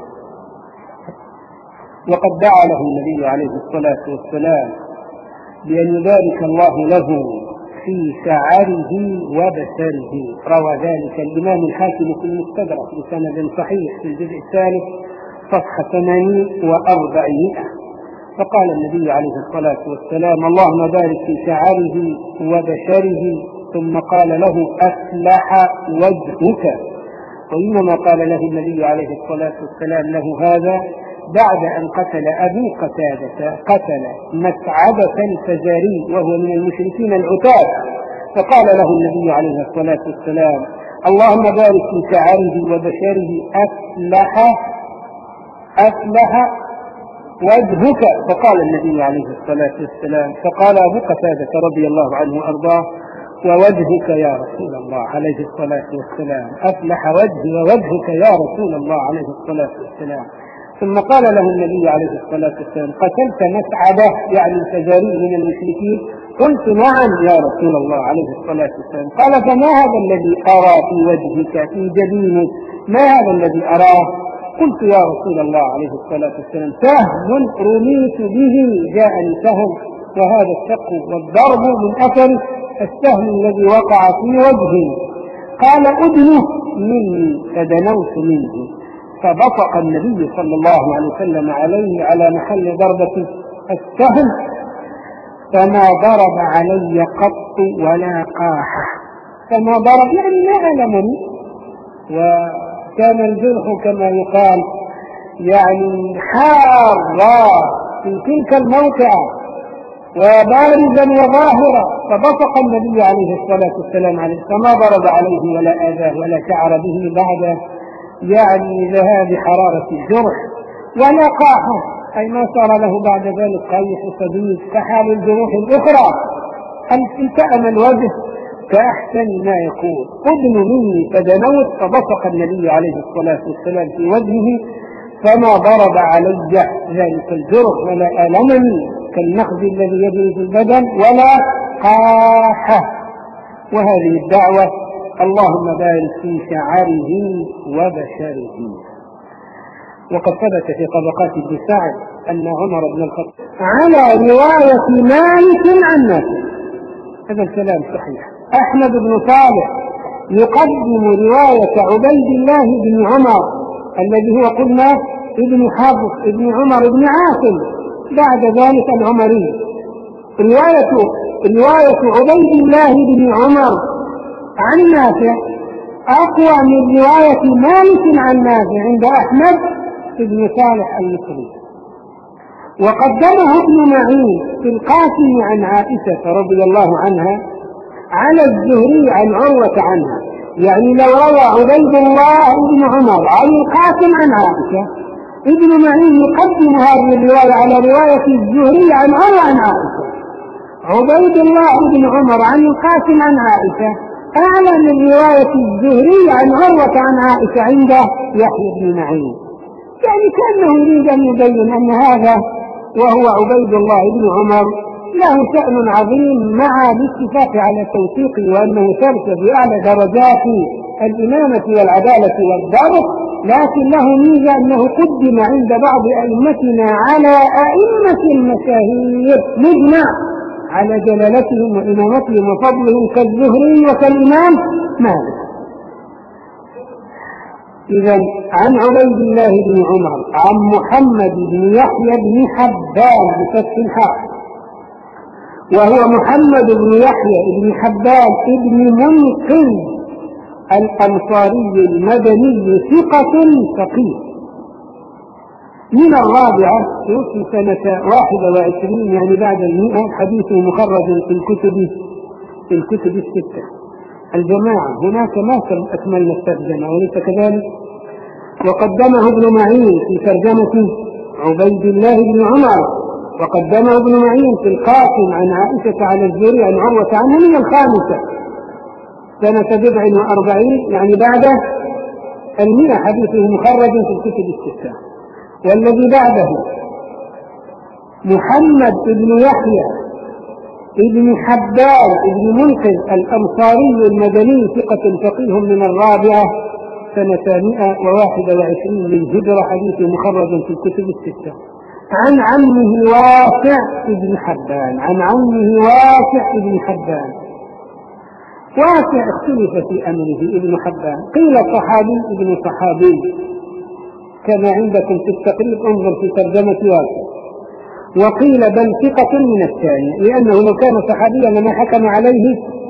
وقد دعا له النبي عليه الصلاة والسلام بأن يبارك الله له في شعره وبشره. روى ذلك الإمام الحاكم في المستدرك بسند صحيح في الجزء الثالث صفحة ثمانين وأربعمائة. فقال النبي عليه الصلاة والسلام اللهم بارك في شعره وبشره، ثم قال له أفلح وجهك. وإنما قال له النبي عليه الصلاة والسلام له هذا بعد أن قتل أبو قتادة قتل مسعدة الفزاري وهو من المشركين العتاد، فقال له النبي عليه الصلاة والسلام اللهم بارك في شعره وبشره أفلح أفلح وجهك. فقال النبي عليه الصلاة والسلام فقال أبو قتادة رضي الله عنه وأرضاه ووجهك يا رسول الله عليه الصلاة والسلام أفلح وجهي ووجهك يا رسول الله عليه الصلاة والسلام. ثم قال له النبي عليه الصلاة والسلام: قتلت مسعدة يعني الفزاري من المشركين؟ قلت: نعم يا رسول الله عليه الصلاة والسلام. قال: فما هذا الذي أرى في وجهك في جبينك؟ ما هذا الذي أراه؟ قلت: يا رسول الله عليه الصلاة والسلام: سهم رميت به، جاءني سهم، وهذا الشق والضرب من أثر السهم الذي وقع في وجهي. قال: أدنه مني، فدنوت منه، فبصق النبي صلى الله عليه وسلم عليه على محل ضربة السهم، فما ضرب علي قط ولا قاحة. فما ضرب يعني ما ألمني، وكان الجرح كما يقال يعني حارا في تلك الموقعة وبارزا وظاهرا، فبصق النبي عليه الصلاة والسلام عليه، فما ضرب عليه ولا آذاه ولا شعر به بعد يعني ذهاب حرارة الجرح، ولا قاحة أي ما صار له بعد ذلك قيح صديد كحال الجروح الأخرى، التأم الوجه كأحسن ما يكون. أدن مني فدنوت، فبصق النبي عليه الصلاة والسلام في وجهه، فما ضرب علي ذلك الجرح ولا ألمني كالنخز الذي يجري في البدن ولا قاحة. وهذه الدعوة اللهم بارك في شعره وبشره. وقد ثبت في طبقات ابن سعد أن عمر بن الخطاب على رواية مالك عن نافع، هذا الكلام صحيح. أحمد بن صالح يقدم رواية عبيد الله بن عمر الذي هو قلنا ابن حفص ابن عمر بن عاصم، بعد ذلك العمري. رواية رواية عبيد الله بن عمر عن نافع أقوى من رواية مالك عن نافع عند أحمد بن صالح المصري. وقدمه ابن معين في القاسم عن عائشة رضي الله عنها على الزهري عن عروة عنها، يعني لو روى عبيد الله بن عمر عن القاسم عن عائشة، ابن معين يقدم هذه الرواية على رواية الزهري عن عروة عن عائشة. عبيد الله بن عمر عن القاسم عن عائشة أعلى من رواية الزهري عن عروة عن عائشة عند يحيى بن معين، يعني كأنه يريد أن يبين أن هذا وهو عبيد الله بن عمر له شأن عظيم مع الاتفاق على توثيقه وأنه ثبت بأعلى درجات الإمامة والعدالة والضبط، لكن له ميزة أنه قدم عند بعض أئمتنا على أئمة المشاهير مجمع على جلالتهم وإمامتهم وفضلهم كالزهري وكالإمام مالك. إذا عن عبيد الله بن عمر عن محمد بن يحيى بن حبان بفتح الحاء، وهو محمد بن يحيى بن حبان بن منقذ الأنصاري المدني ثقة فقيه من الرابعة في سنة واحد وعشرين يعني بعد المئة، حديثه مخرج في الكتب في الكتب الستة. الجماعة هناك ما أكملنا الترجمة وليس كذلك. وقدمه ابن معين في ترجمة عبيد الله بن عمر، وقدمه ابن معين في القاسم عن عائشة على الزهري عن عروة عنها من الخامسة سنة بضع وأربعين يعني بعد المئة، حديثه مخرج في الكتب الستة. والذي بعده محمد بن يحيى ابن حبان ابن منقذ الأنصاري المدني ثقة فقيه من الرابعة سنة مئة وواحد وعشرين للهجرة، حديثه مخرج في الكتب الستة. عن عمه واسع ابن حبان عن عمه واسع ابن حبان. واسع اختلف في أمره ابن حبان، قيل صحابي ابن صحابي كما عندكم في التقريب، انظر في ترجمة واسع. وقيل بل ثقة من الثاني، لأنه لو كان صحابيا لما حكم عليه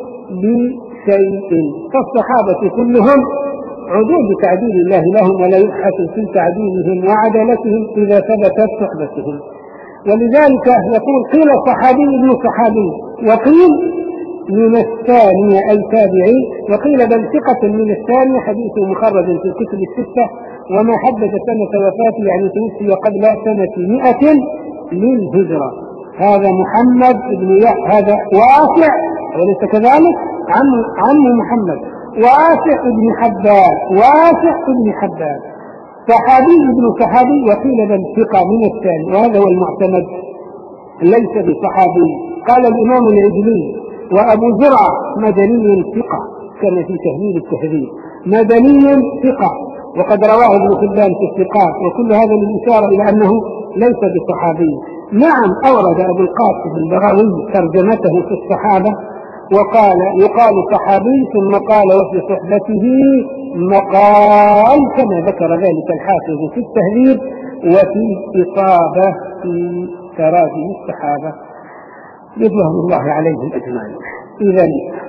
بشيء، فالصحابة كلهم عدول بتعديل الله لهم ولا يبحث في تعديلهم وعدالتهم إذا ثبتت صحبتهم. ولذلك يقول قيل صحابي ابن صحابي، وقيل من الثانية أي تابعي، وقيل بل ثقة من الثانية، حديثه مخرج في الكتب الستة. وما حدث سنة وفاته يعني توفي قبل سنة مئة للهجرة. هذا محمد بن يحيى، هذا واسع وليس كذلك عم عم محمد واسع بن حبان، واسع بن حبان صحابي ابن صحابي وقيل بل ثقة من الثاني، وهذا هو المعتمد ليس بصحابي. قال الإمام العجلي: وأبو زرعة مدني ثقة، كما في تهذيب التهذيب، مدني ثقة، وقد رواه ابن حبان في الثقات، وكل هذا للإشارة إلى أنه ليس بصحابي. نعم، أورد أبو القاسم البغوي ترجمته في الصحابة وقال يقال صحابي، ثم قال وفي صحبته مقال، كما ذكر ذلك الحافظ في التهذيب وفي إصابة في تراجم الصحابة رضوان الله عليهم أجمعين. إذن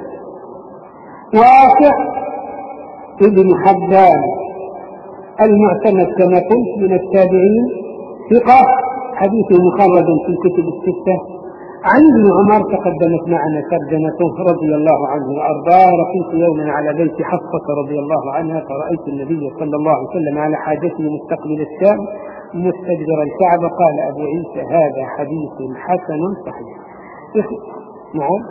واسع ابن حبان المعتمد كما قلت من التابعين، ثقة، حديثه مخرج في الكتب الستة. عن ابن عمر تقدمت معنا ترجمته رضي الله عنه وأرضاه: رقيت يوما على بيت حفصة رضي الله عنها فرأيت النبي صلى الله عليه وسلم على حاجته مستقبل الشام مستدبر الكعبة. قال أبو عيسى: هذا حديث حسن صحيح. نعم،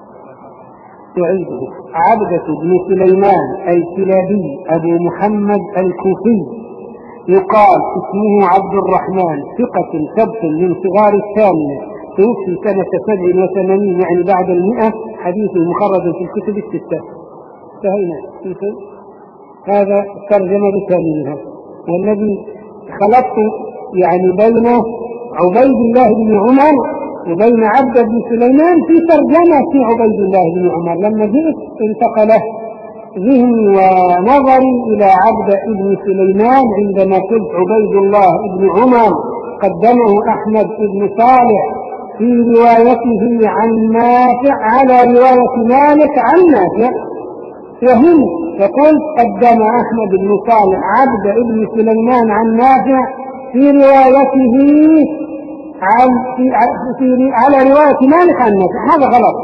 تعيده. عبدة بن سليمان الكلابي أبو محمد الكوفي، يقال اسمه عبد الرحمن، ثقة ثبت من صغار الثامنة، توفي سنة سبع وثمانين يعني بعد المئة، حديثه مخرج في الكتب الستة. انتهينا. هذا ترجمة بكاملها. والذي خلطت يعني بين عبيد الله بن عمر وبين عبد بن سليمان في ترجمة عبيد الله بن عمر. لما جئت انتقل ذهني ونظري إلى عبد بن سليمان عندما قلت عبيد الله بن عمر قدمه أحمد بن صالح في روايته عن نافع على رواية مالك عن نافع، وهم يقول قدم أحمد بن صالح عبد بن سليمان عن نافع في روايته عن في في على رواية مالك عن نافع. هذا غلط.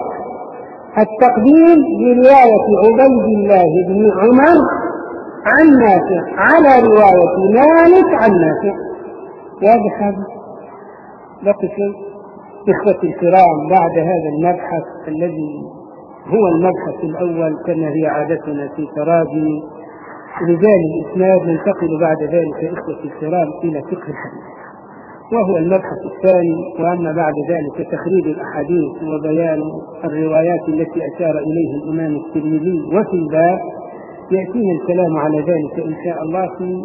التقديم برواية عبيد الله بن عمر عن نافع على رواية مالك عن نافع. واضح هذا؟ بقي شيء. إخوتي الكرام، بعد هذا المبحث الذي هو المبحث الأول كما هي عادتنا في تراجم رجال الإسناد، ننتقل بعد ذلك إخوتي الكرام إلى فقه الحديث، وهو المبحث الثاني. وأما بعد ذلك تخريج الأحاديث وبيان الروايات التي أشار إليها الإمام الترمذي، وفي الباب يأتينا الكلام على ذلك إن شاء الله في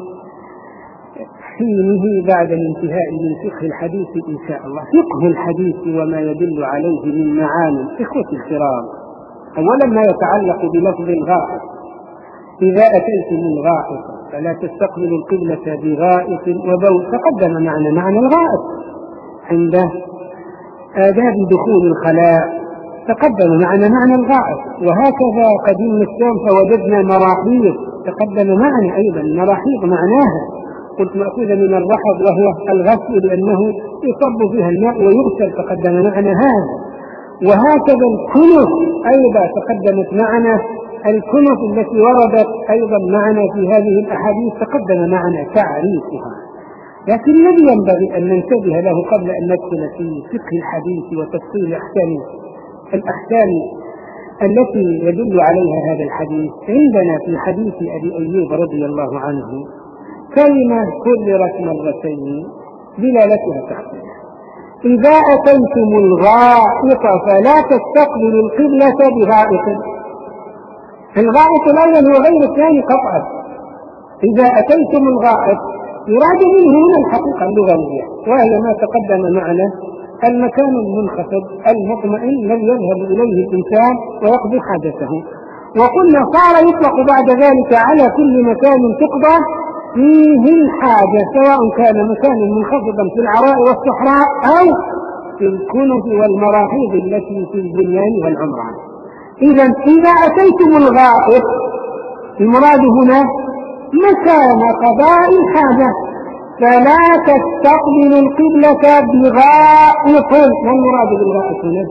حينه بعد الانتهاء من فقه الحديث إن شاء الله. فقه الحديث وما يدل عليه من معاني. إخوتي الكرام، أولا ما يتعلق بلفظ الغائط: إذا أتيتم الغائط فلا تستقبلوا القبلة بغائط وبول. تقدم معنا معنى الغائط عند آداب دخول الخلاء، تقدم معنا معنى الغائط. وهكذا قدمنا الشام فوجدنا مراحيض، تقدم معنا أيضا مراحيض معناها قلت مأخوذة من الرحض وهو الغسل لأنه يصب فيها الماء ويغسل، تقدم معنا هذا. وهكذا الكنف أيضا تقدمت معنا، الكنف التي وردت أيضا معنا في هذه الأحاديث تقدم معنا تعريفها. لكن الذي ينبغي أن ننتبه له قبل أن ندخل في فقه الحديث وتفصيل أحكام الأحكام التي يدل عليها هذا الحديث، عندنا في حديث أبي أيوب رضي الله عنه كلمة كررت مرتين دلالتها تحتها: إذا أتيتم الغائط فلا تستقبلوا القبلة بغائط. الغائط الأول هو غير الثاني قطعا. إذا أتيتم الغائط يراد منه من الحقيقة اللغوية، وهي ما تقدم معنا: المكان المنخفض المطمئن الذي يذهب إليه الإنسان ويقضي حاجته. وقلنا صار يطلق بعد ذلك على كل مكان تقضى فيه الحاجة، سواء كان مكانا منخفضا في العراء والصحراء أو في الكنف والمراحيض التي في البنيان والعمران. إذا إذا أتيتم الغائط المراد هنا مكان قضاء الحاجة فلا تستقبلوا القبلة بغائط. ما المراد بالغائط هنا؟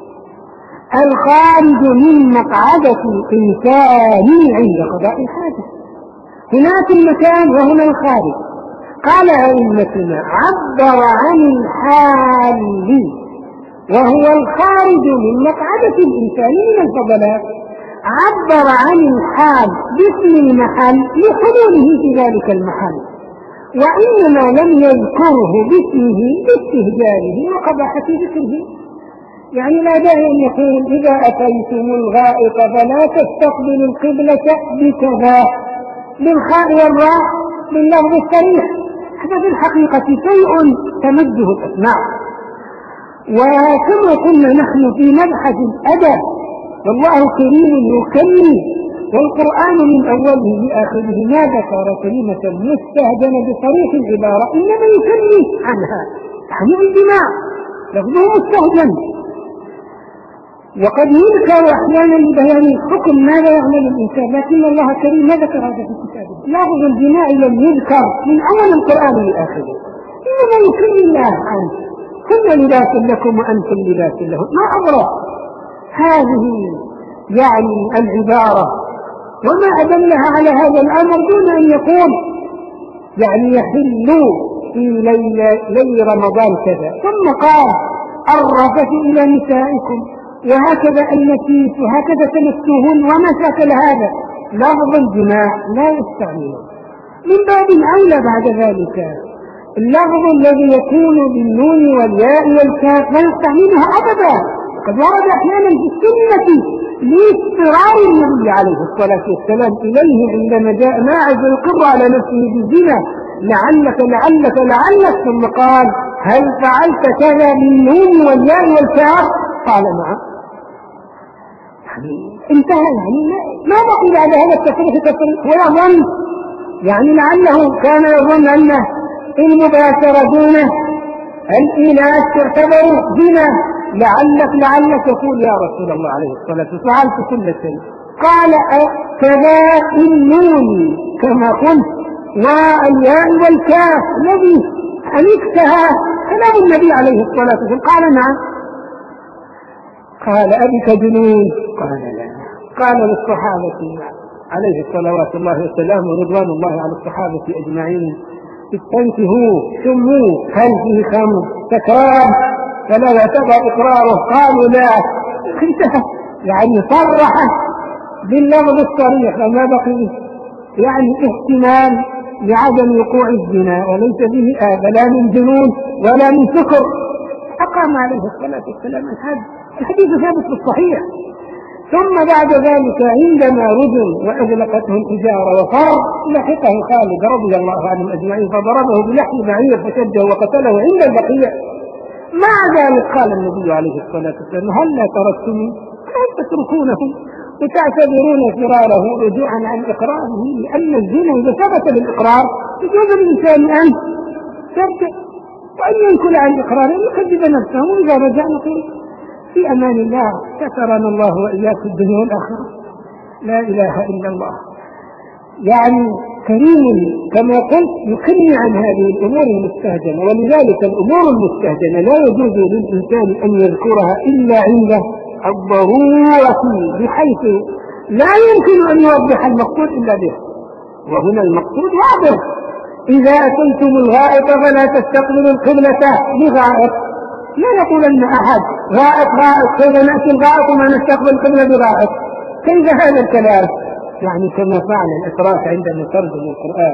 الخارج من مقعدة الإنسان عند قضاء الحاجة. هناك المكان وهنا الخارج. قال أئمتنا عبر عن الحال وهو الخارج من مقعدة الإنسان من الفضلات، عبر عن الحال باسم المحل لحلوله في ذلك المحل. وإنما لم يذكره باسمه لاستهجانه وقباحة ذكره. يعني لا داعي أن يقول إذا أتيتم الغائط فلا تستقبلوا القبلة بكذا بالخاء والراء باللفظ الصريح. هذا في الحقيقة شيء تمده الأسماع. وكما قلنا نحن في مبحث الأدب، والله كريم يكرم، والقرآن من أوله لآخره ما ذكر كلمة مستهجنة بصريح العبارة إنما يكرم عنها، يعني الجماع لفظه مستهجن. وقد يذكر أحيانا لبيان الحكم ماذا يعمل الإنسان، لكن الله كريم ما ذكر هذا في كتابه. لفظ الجماع لم يذكر من أول القرآن لآخره، إنما يكرم الله عنه. كن لباس لكم وأنتم لباس لهم، ما أبرأ هذه يعني العبارة وما أدلها على هذا الأمر دون أن يقول يعني يحل في ليل, ليل رمضان كذا، ثم قال الرفث إلى نسائكم وهكذا النسيس وهكذا تمسوهن وما شاكل هذا. لفظ الجماع لا يستعمله. من باب أولى بعد ذلك اللفظ الذي يكون بالنون والياء والكاف لا يستعملها أبدا. قد ورد أحيانا في السنة لاضطرار النبي عليه الصلاة والسلام إليه عندما جاء ماعز يقر على نفسه بالزنا لعلك لعلك لعلك ثم قال هل فعلت كذا بالنون والياء والكاف؟ قال نعم. يعني انتهى، يعني ما بقي بعد هذا التصريح تصريح. ويظن يعني لعله كان يظن أن المباشرة دون الإيلاء تعتبر زنا. لعلك لعلك تقول يا رسول الله عليه الصلاة والسلام فعلت كل شيء. قال كذا النون كما قلت والياء والكاف الذي أنكتها كلام النبي عليه الصلاة والسلام. قال نعم. قال أبك جنون؟ قال لا. قال للصحابة عليه الصلوات الله والسلام ورضوان الله على الصحابة أجمعين استنتهوا سموا هل فيه خمر سكران فلا يعتبر إقراره؟ قالوا لا. انتهى، يعني صرح باللفظ الصريح فما بقي يعني احتمال لعدم وقوع الزنا وليس به آبا لا من جنون ولا من سكر. أقام عليه الصلاة والسلام الحد. الحديث ثابت في الصحيح. ثم بعد ذلك عندما رجل وأغلقته الحجارة وفر لحقه خالد رضي الله عنهم أجمعين فضربه بلحم بعير فشده وقتله عند البقيع. مع ذلك قال النبي عليه الصلاة والسلام هل لا تركتني؟ هل تتركونه وتعتبرون فراره رجوعا عن إقراره؟ لأن الزنا إذا ثبت بالإقرار يجوز للإنسان أن يرجع وأن ينكل عن إقراره ويكذب نفسه. وإذا رجع نقول في أمان الله سترنا الله وإياك الدنيا والآخرة. لا إله إلا الله. يعني كريم كما قلت يكرم عن هذه الأمور المستهجنة. ولذلك الأمور المستهجنة لا يجوز للإنسان أن يذكرها إلا عند الضرورة بحيث لا يمكن أن يوضح المقصود إلا به. وهنا المقصود واضح. إذا أتيتم الغائط فلا تستقبلوا القبلة بغائط. لا يقول أن أحد غائط غائط كيف نأتي الغائط وما نستقبل القبلة بغائط. كيف هذا الكلام؟ يعني كما فعل الإسراف عندما ترجموا القرآن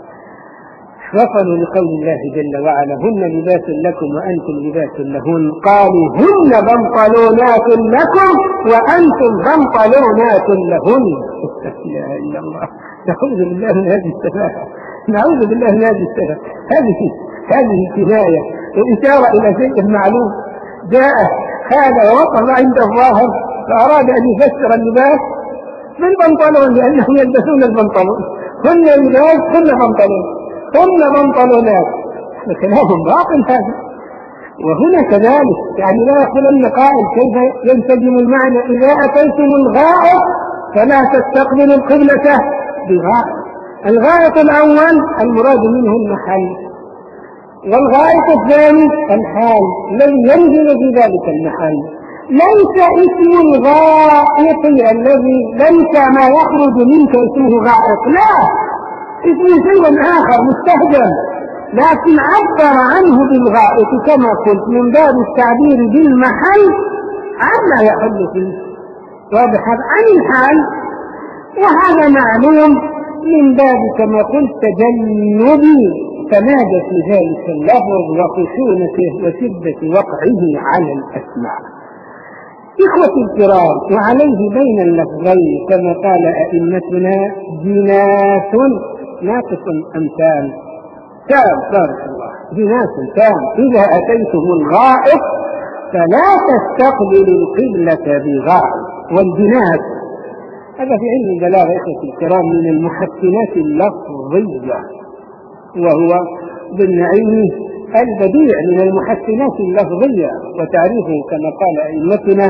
وصلوا لقول الله جل وعلا هن لباس لكم وأنتم لباس لهن. قالوا هن بنطلونات لكم وأنتم بنطلونات لهن. لا إله إلا الله. نعوذ بالله من هذه السفاهة. نعوذ بالله من هذه السفاهة. هذه هذه كناية وإشارة إلى شيء معلوم. جاء هذا ووقف عند الظاهر فأراد أن يفسر اللباس بالبنطلون لأنهم يلبسون البنطلون. هن لباس هن بنطلون هن بنطلونات. كلام باطل هذا. وهنا كذلك يعني لا يقولن قائل كيف ينسجم المعنى إذا أتيتم الغائط فلا تستقبلوا القبلة بغائط. الغائط الأول المراد منه المحل، والغائط الثاني الحال الذي ينزل في ذلك المحل. ليس اسم الغائط الذي ليس ما يخرج منك اسمه غائط، لا، اسم شيء آخر مستهجن لكن عبر عنه بالغائط كما قلت من باب التعبير بالمحل عما يحل فيه. واضح عن الحال. وهذا معلوم من باب كما قلت تجنب تمادى في ذلك اللفظ وخشونته وشدة وقعه على الأسماع. إخوتي الكرام، وعليه بين اللفظين كما قال أئمتنا جناس ناقص أمثال تام، بارك الله، جناس تام. إذا أتيتم الغائط فلا تستقبلوا القبلة بغائط. والجناس هذا في علم البلاغة إخوتي الكرام من المحسنات اللفظية، وهو ضمن علمه البديع من المحسنات اللفظية، وتعريفه كما قال أئمتنا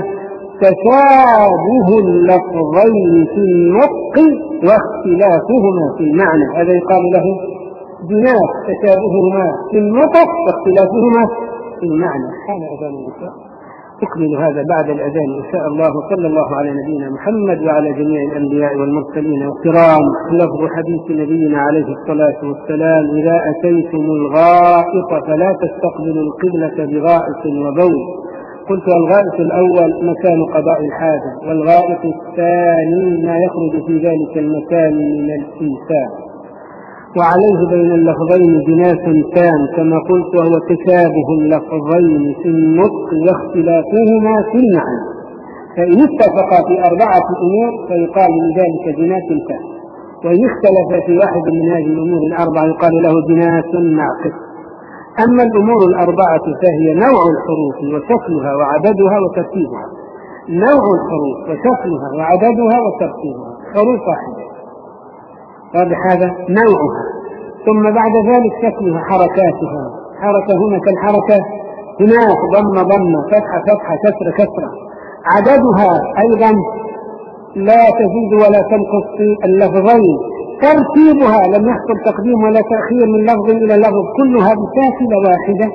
تشابه اللفظين في النطق واختلافهما في المعنى. هذا يقال له جناس، تشابههما في النطق واختلافهما في المعنى. حان أذان العشاء، أكمل هذا بعد الأذان إن شاء الله. صلى الله على نبينا محمد وعلى جميع الأنبياء والمرسلين والكرام. لفظ حديث نبينا عليه الصلاة والسلام: إذا أتيتم الغائط فلا تستقبلوا القبلة بغائط وبول. قلت الغائط الأول مكان قضاء الحاجة، والغائط الثاني ما يخرج في ذلك المكان من الإنسان. وعليه بين اللفظين جناس تام كما قلت، وهو تشابه اللفظين في النطق واختلافهما في المعنى. فإن اتفقا في أربعة أمور فيقال لذلك جناس تام، وإن اختلف في واحد من هذه الأمور الأربعة يقال له جناس ناقص. أما الأمور الأربعة فهي نوع الحروف وشكلها وعددها وترتيبها. نوع الحروف وشكلها وعددها وترتيبها، حروف واحدة واضح هذا نوعها. ثم بعد ذلك شكلها، حركاتها، حركة هنا كالحركة هناك، ضم ضم، فتحة فتحة، كسرة كسرة. عددها أيضا لا تزيد ولا تنقص في اللفظين. ترتيبها لم يحصل تقديم ولا تأخير من لفظ إلى لفظ، كلها بساكنة واحدة،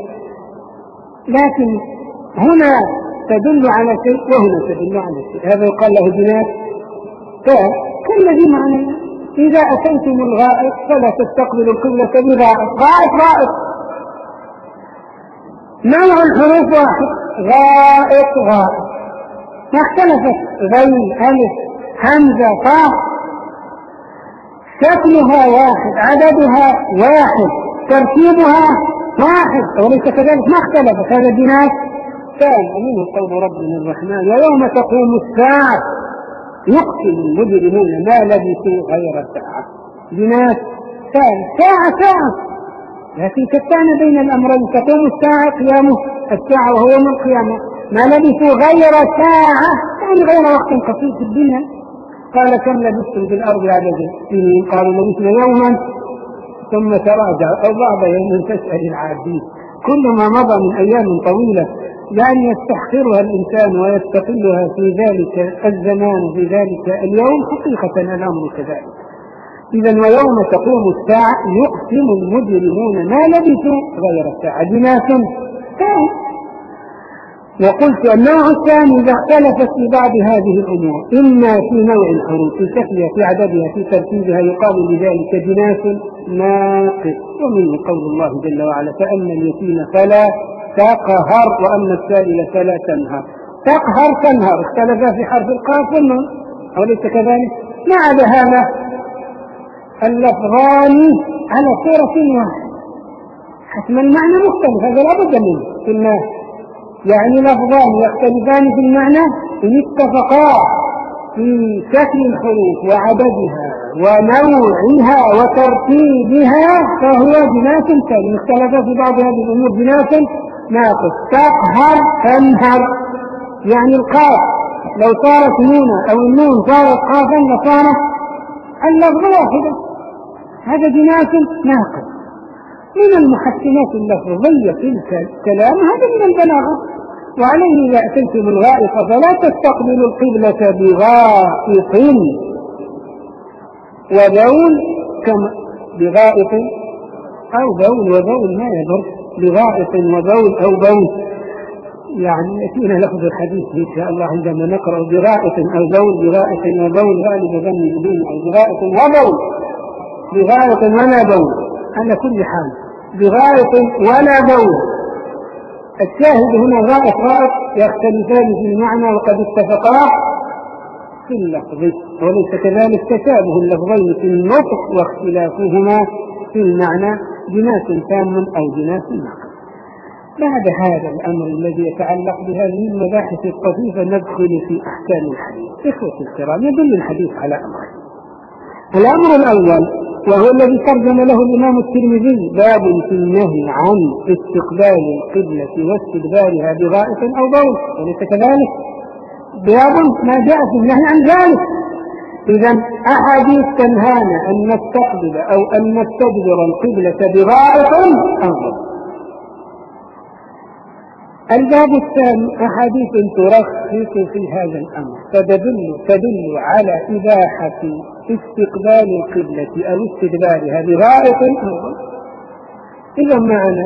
لكن هنا تدل على شيء وهنا تدل على شيء. هذا يقال له جناس تام كالذي معنى إذا أتيتم الغائط فلا تستقبلوا القبلة بغائط. غائط غائط، نوع الحروف واحد، غائط غائط، ما اختلفت، غين ألف همزة طاء، شكلها واحد، عددها واحد، ترتيبها واحد، وليس كذلك ما اختلفت. هذا جناس تام. ومنه قول ربنا الرحمن: ويوم تقوم الساعة يقسم المجرمون ما لبثوا غير ساعة. جناس تام، ساعة ساعة، لكن كتان بين الأمرين. تقوم الساعة قيامه الساعة وهو من القيامة، ما لبثوا غير ساعة يعني غير وقت قصير في الدنيا. قال: كم لبثتم في الأرض عدد سنين؟ قالوا: لبثنا يوما ثم تراجع، أو بعض يوم تسأل العادين. كل ما مضى من أيام طويلة يعني يستحقرها الإنسان ويستقلها في ذلك الزمان في ذلك اليوم، حقيقة الأمر كذلك. إذا ويوم تقوم الساعة يقسم المجرمون ما لبثوا غير الساعة. جناس تام. وقلت النوع الثاني إذا اختلفت في بعض هذه الأمور، إما في نوع الحروف، في شكلها، في عددها، في ترتيبها، يقال لذلك جناس ناقص. ومن قول الله جل وعلا: فأما اليتيم فلا تقهر وأما السائل فلا تنهر. تقهر تنهر اختلفا في حرف القاف والنون، أوليس كذلك؟ ما عدا هذا اللفظان على صورة واحدة، حتما المعنى مختلف، هذا لا بد منه في الناس. يعني لفظان يختلفان في المعنى إن اتفقا في شكل الحروف وعددها ونوعها وترتيبها فهو جناس تام. اختلفا في بعض هذه الأمور جناس ناقص. تقهر تنهر، يعني القاف لو صارت نونا أو النون صارت قافا لصارت اللفظ واحدة. هذا جناس ناقص من المحسنات اللفظية في الكلام، هذا من البلاغة. وعليه إذا أتيتم الغائط فلا تستقبلوا القبلة بغائط وبول، كما بغائط أو بول وبول ما يضر، بغائط وبول أو بول، يعني يأتينا لفظ الحديث إن شاء الله عندما نقرأ بغائط أو بول. بغائط وبول غالب ظن الدين، أو بغائط وبول، بغائط ولا بول على كل حال، بغائط ولا بول. الشاهد هنا غائط غائط يختلفان في المعنى وقد اتفقا في اللفظ، وليس كذلك تشابه اللفظين في النطق واختلافهما في المعنى. جناس تام أو جناس ناقص. بعد هذا الأمر الذي يتعلق بهذه المباحث الطفيفة ندخل في أحكام الحديث. إخوة الكرام، يدل الحديث على أمرين. الأمر الأول وهو الذي ترجم له الإمام الترمذي: باب في النهي عن استقبال القبلة واستدبارها بغائط أو بول، وليس كذلك؟ باب ما جاء في النهي عن ذلك. إذن أحاديث تنهانا أن نستقبل أو أن نستدبر القبلة بغائط أو بول. الباب الثاني أحاديث ترخص في هذا الأمر، فتدل تدل على إباحة استقبال القبلة أو استدبارها بغائط أو بول. إذا معنا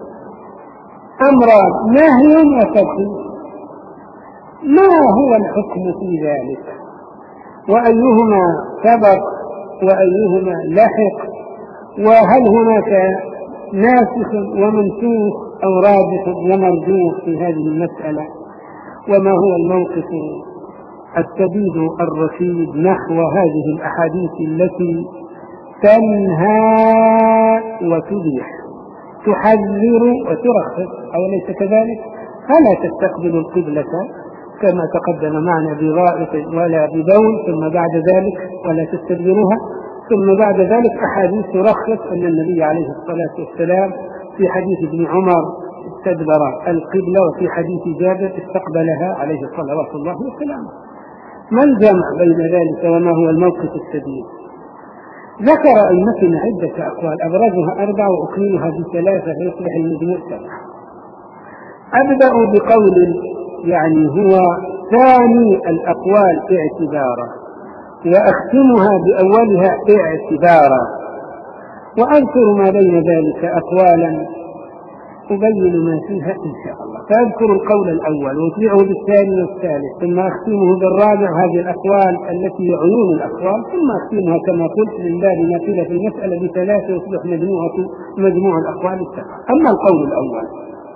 أمران: نهي وترخيص. ما هو الحكم في ذلك؟ وأيهما سبق وأيهما لحق؟ وهل هناك ناسخ ومنسوخ أو راجح ومرجوح في هذه المسألة؟ وما هو الموقف السديد الرشيد نحو هذه الأحاديث التي تنهى وتبيح، تحذر وترخص، أو ليس كذلك؟ فلا تستقبل القبلة كما تقدم معنا بغائط ولا ببول، ثم بعد ذلك ولا تستدبرها، ثم بعد ذلك أحاديث ترخص أن النبي عليه الصلاة والسلام في حديث ابن عمر استدبر القبلة، وفي حديث جابر استقبلها عليه الصلاة الله وسلامه. ما الجمع بين ذلك وما هو الموقف السديد؟ ذكر أئمتنا عدة أقوال، أبرزها أربعة وأكملها بثلاثة فيصبح المجموع سبعة. أبدأ بقول يعني هو ثاني الأقوال اعتبارا، وأختمها بأولها اعتبارا، وأذكر ما بين ذلك أقوالا أبين ما فيها إن شاء الله. فأذكر القول الأول وأتبعه بالثاني والثالث، ثم أختمه بالرابع هذه الأقوال التي عيون الأقوال، ثم أختمها كما قلت من باب نافلة في المسألة بثلاثة وتصبح مجموعة مجموع الأقوال السبعة. أما القول الأول،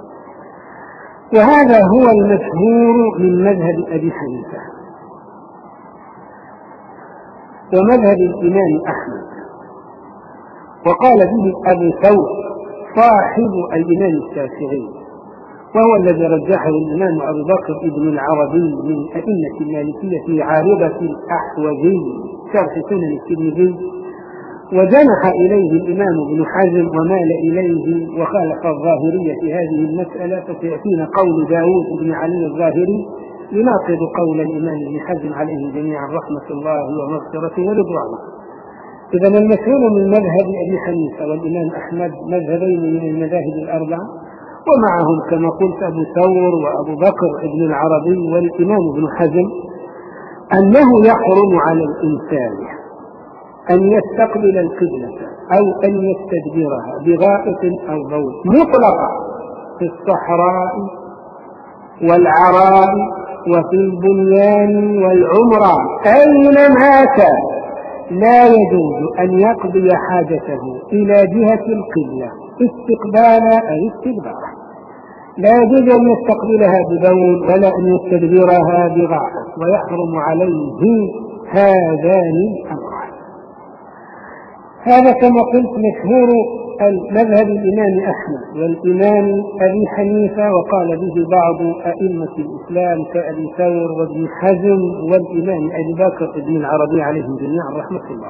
وهذا هو المشهور من مذهب أبي حنيفة ومذهب الإمام أحمد، وقال به أبو ثور صاحب الإمام الشافعي، وهو الذي رجحه الإمام أبو بكر ابن العربي من أئمة المالكية في عارضة الأحوذي شرح سنن الترمذي، وجنح إليه الإمام ابن حزم ومال إليه وخالف الظاهرية في هذه المسألة، فسيأتينا قول داود بن علي الظاهري يناقض قول الإمام ابن حزم عليه جميعا رحمة الله ومغفرته ورضوانه. إذن المشهور من مذهب أبي حنيفة والإمام أحمد مذهبين من المذاهب الأربعة، ومعهم كما قلت أبو ثور وأبو بكر ابن العربي والإمام ابن حزم، أنه يحرم على الإنسان أن يستقبل القبلة أو أن يستدبرها بغائط أو بول مطلقا في الصحراء والعراء وفي البنيان والعمران أينما كان. لا يجوز أن يقضي حاجته إلى جهة القبلة استقبالا أو استدبارا، لا يجوز أن يستقبلها ببول ولا أن يستدبرها بغائط، ويحرم عليه هذان الأمران. هذا كما قلت مشهور المذهب الإمام أحمد والإمام أبي حنيفة، وقال به بعض أئمة الإسلام كأبي ثور وابن حزم والإمام أبي بكر بن العربي عليهم جميعا رحمة الله،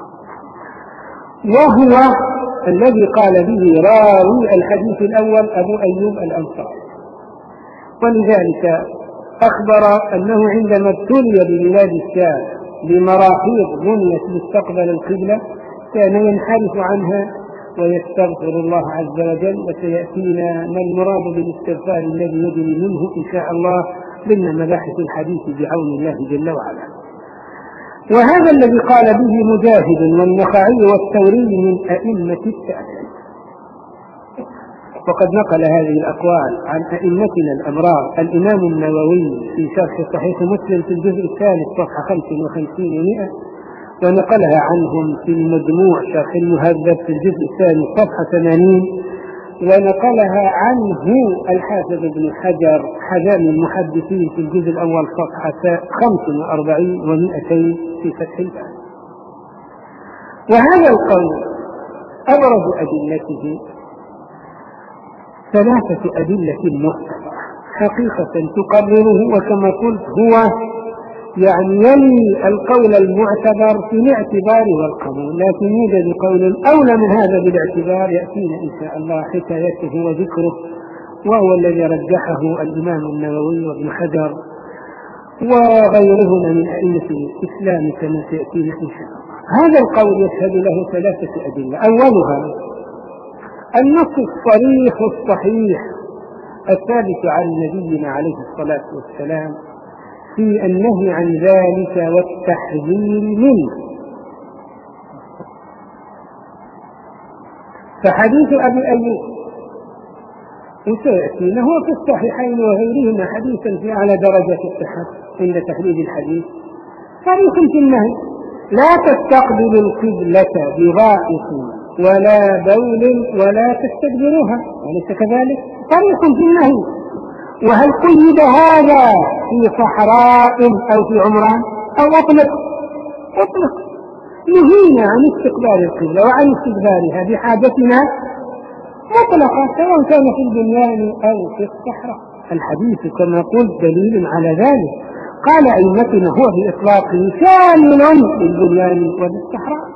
وهو الذي قال به راوي الحديث الأول أبو أيوب الأنصاري. ولذلك أخبر أنه عندما ابتلي ببلاد الشام بمراحيض بنيت مستقبل القبلة كان ينحرف عنها ويستغفر الله عز وجل، وسيأتينا ما المراد بالاستغفار الذي يجري منه إن شاء الله ضمن مباحث الحديث بعون الله جل وعلا. وهذا الذي قال به مجاهد والنخعي والثوري من أئمة التابعين، وقد نقل هذه الأقوال عن أئمتنا الأبرار الإمام النووي في شرح صحيح مسلم في الجزء الثالث صفحة خمس وخمسين ومئة، ونقلها عنهم في المجموع شرح المهذب في الجزء الثاني صفحة ثمانين، ونقلها عنه الحافظ ابن حجر حزام المحدثين في الجزء الأول صفحة خمس وأربعين ومئتين في فتح الباري. وهذا القول أبرز أدلته ثلاثة أدلة معتبرة حقيقة تقرره، وكما قلت هو يعني يلي القول المعتبر في الاعتبار والقبول، لكن يوجد قول أولى من هذا بالاعتبار يأتينا إن شاء الله حكايته وذكره، وهو الذي رجحه الإمام النووي وابن حجر وغيرهما من أئمة الإسلام كما سيأتينا إن شاء الله. هذا القول يشهد له ثلاثة أدلة. أولها النص الصريح الصحيح الثابت عن نبينا عليه الصلاة والسلام في النهي عن ذلك والتحذير منه. فحديث أبي أيوب وسيأتينا هو في الصحيحين وغيرهما حديثا في أعلى درجة الصحة عند تحديد الحديث، صريح في النهي: لا تستقبلوا القبلة بغائط ولا بول ولا تستدبروها، أليس كذلك؟ صريح في النهي. وهل قيد هذا في صحراء أو في عمران أو أطلق؟ أطلق. نهينا عن استقبال القبلة وعن استدبارها بحاجتنا مطلقا سواء كان في البنيان أو في الصحراء. الحديث كما قلت دليل على ذلك. قال أئمتنا هو بإطلاقه شامل للبنيان وللصحراء.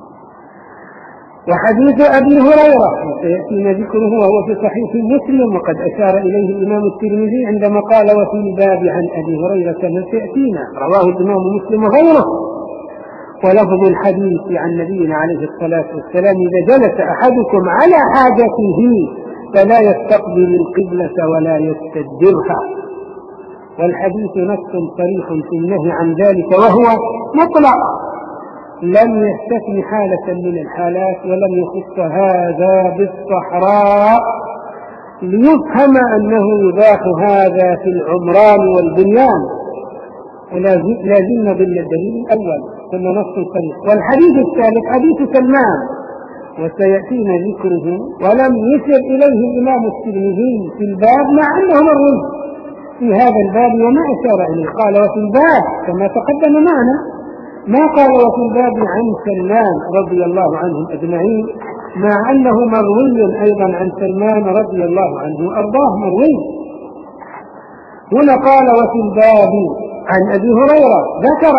وحديث أبي هريرة سيأتينا ذكره وهو في صحيح مسلم، وقد أشار إليه الإمام الترمذي عندما قال: وفي الباب عن أبي هريرة كما سيأتينا، رواه الإمام مسلم وغيره. ولفظ الحديث عن نبينا عليه الصلاة والسلام: إذا جلس أحدكم على حاجته فلا يستقبل القبلة ولا يستدبرها. والحديث نص صريح في النهي عن ذلك، وهو مطلق، لم يستثن حالة من الحالات ولم يخص هذا بالصحراء ليفهم أنه يباح هذا في العمران والبنيان. لازلنا بالدليل الأول ثم نص صريح. والحديث الثالث حديث سلمان وسيأتينا ذكره، ولم يشر إليه الإمام الترمذي في الباب مع أنه مروي في هذا الباب وما أشار إليه. قال: وفي الباب كما تقدم معنا، ما قال وفي الباب عن سلمان رضي الله عنهم أجمعين، مع أنه مروي أيضا عن سلمان رضي الله عنه وأرضاه مروي. هنا قال: وفي الباب عن أبي هريرة، ذكر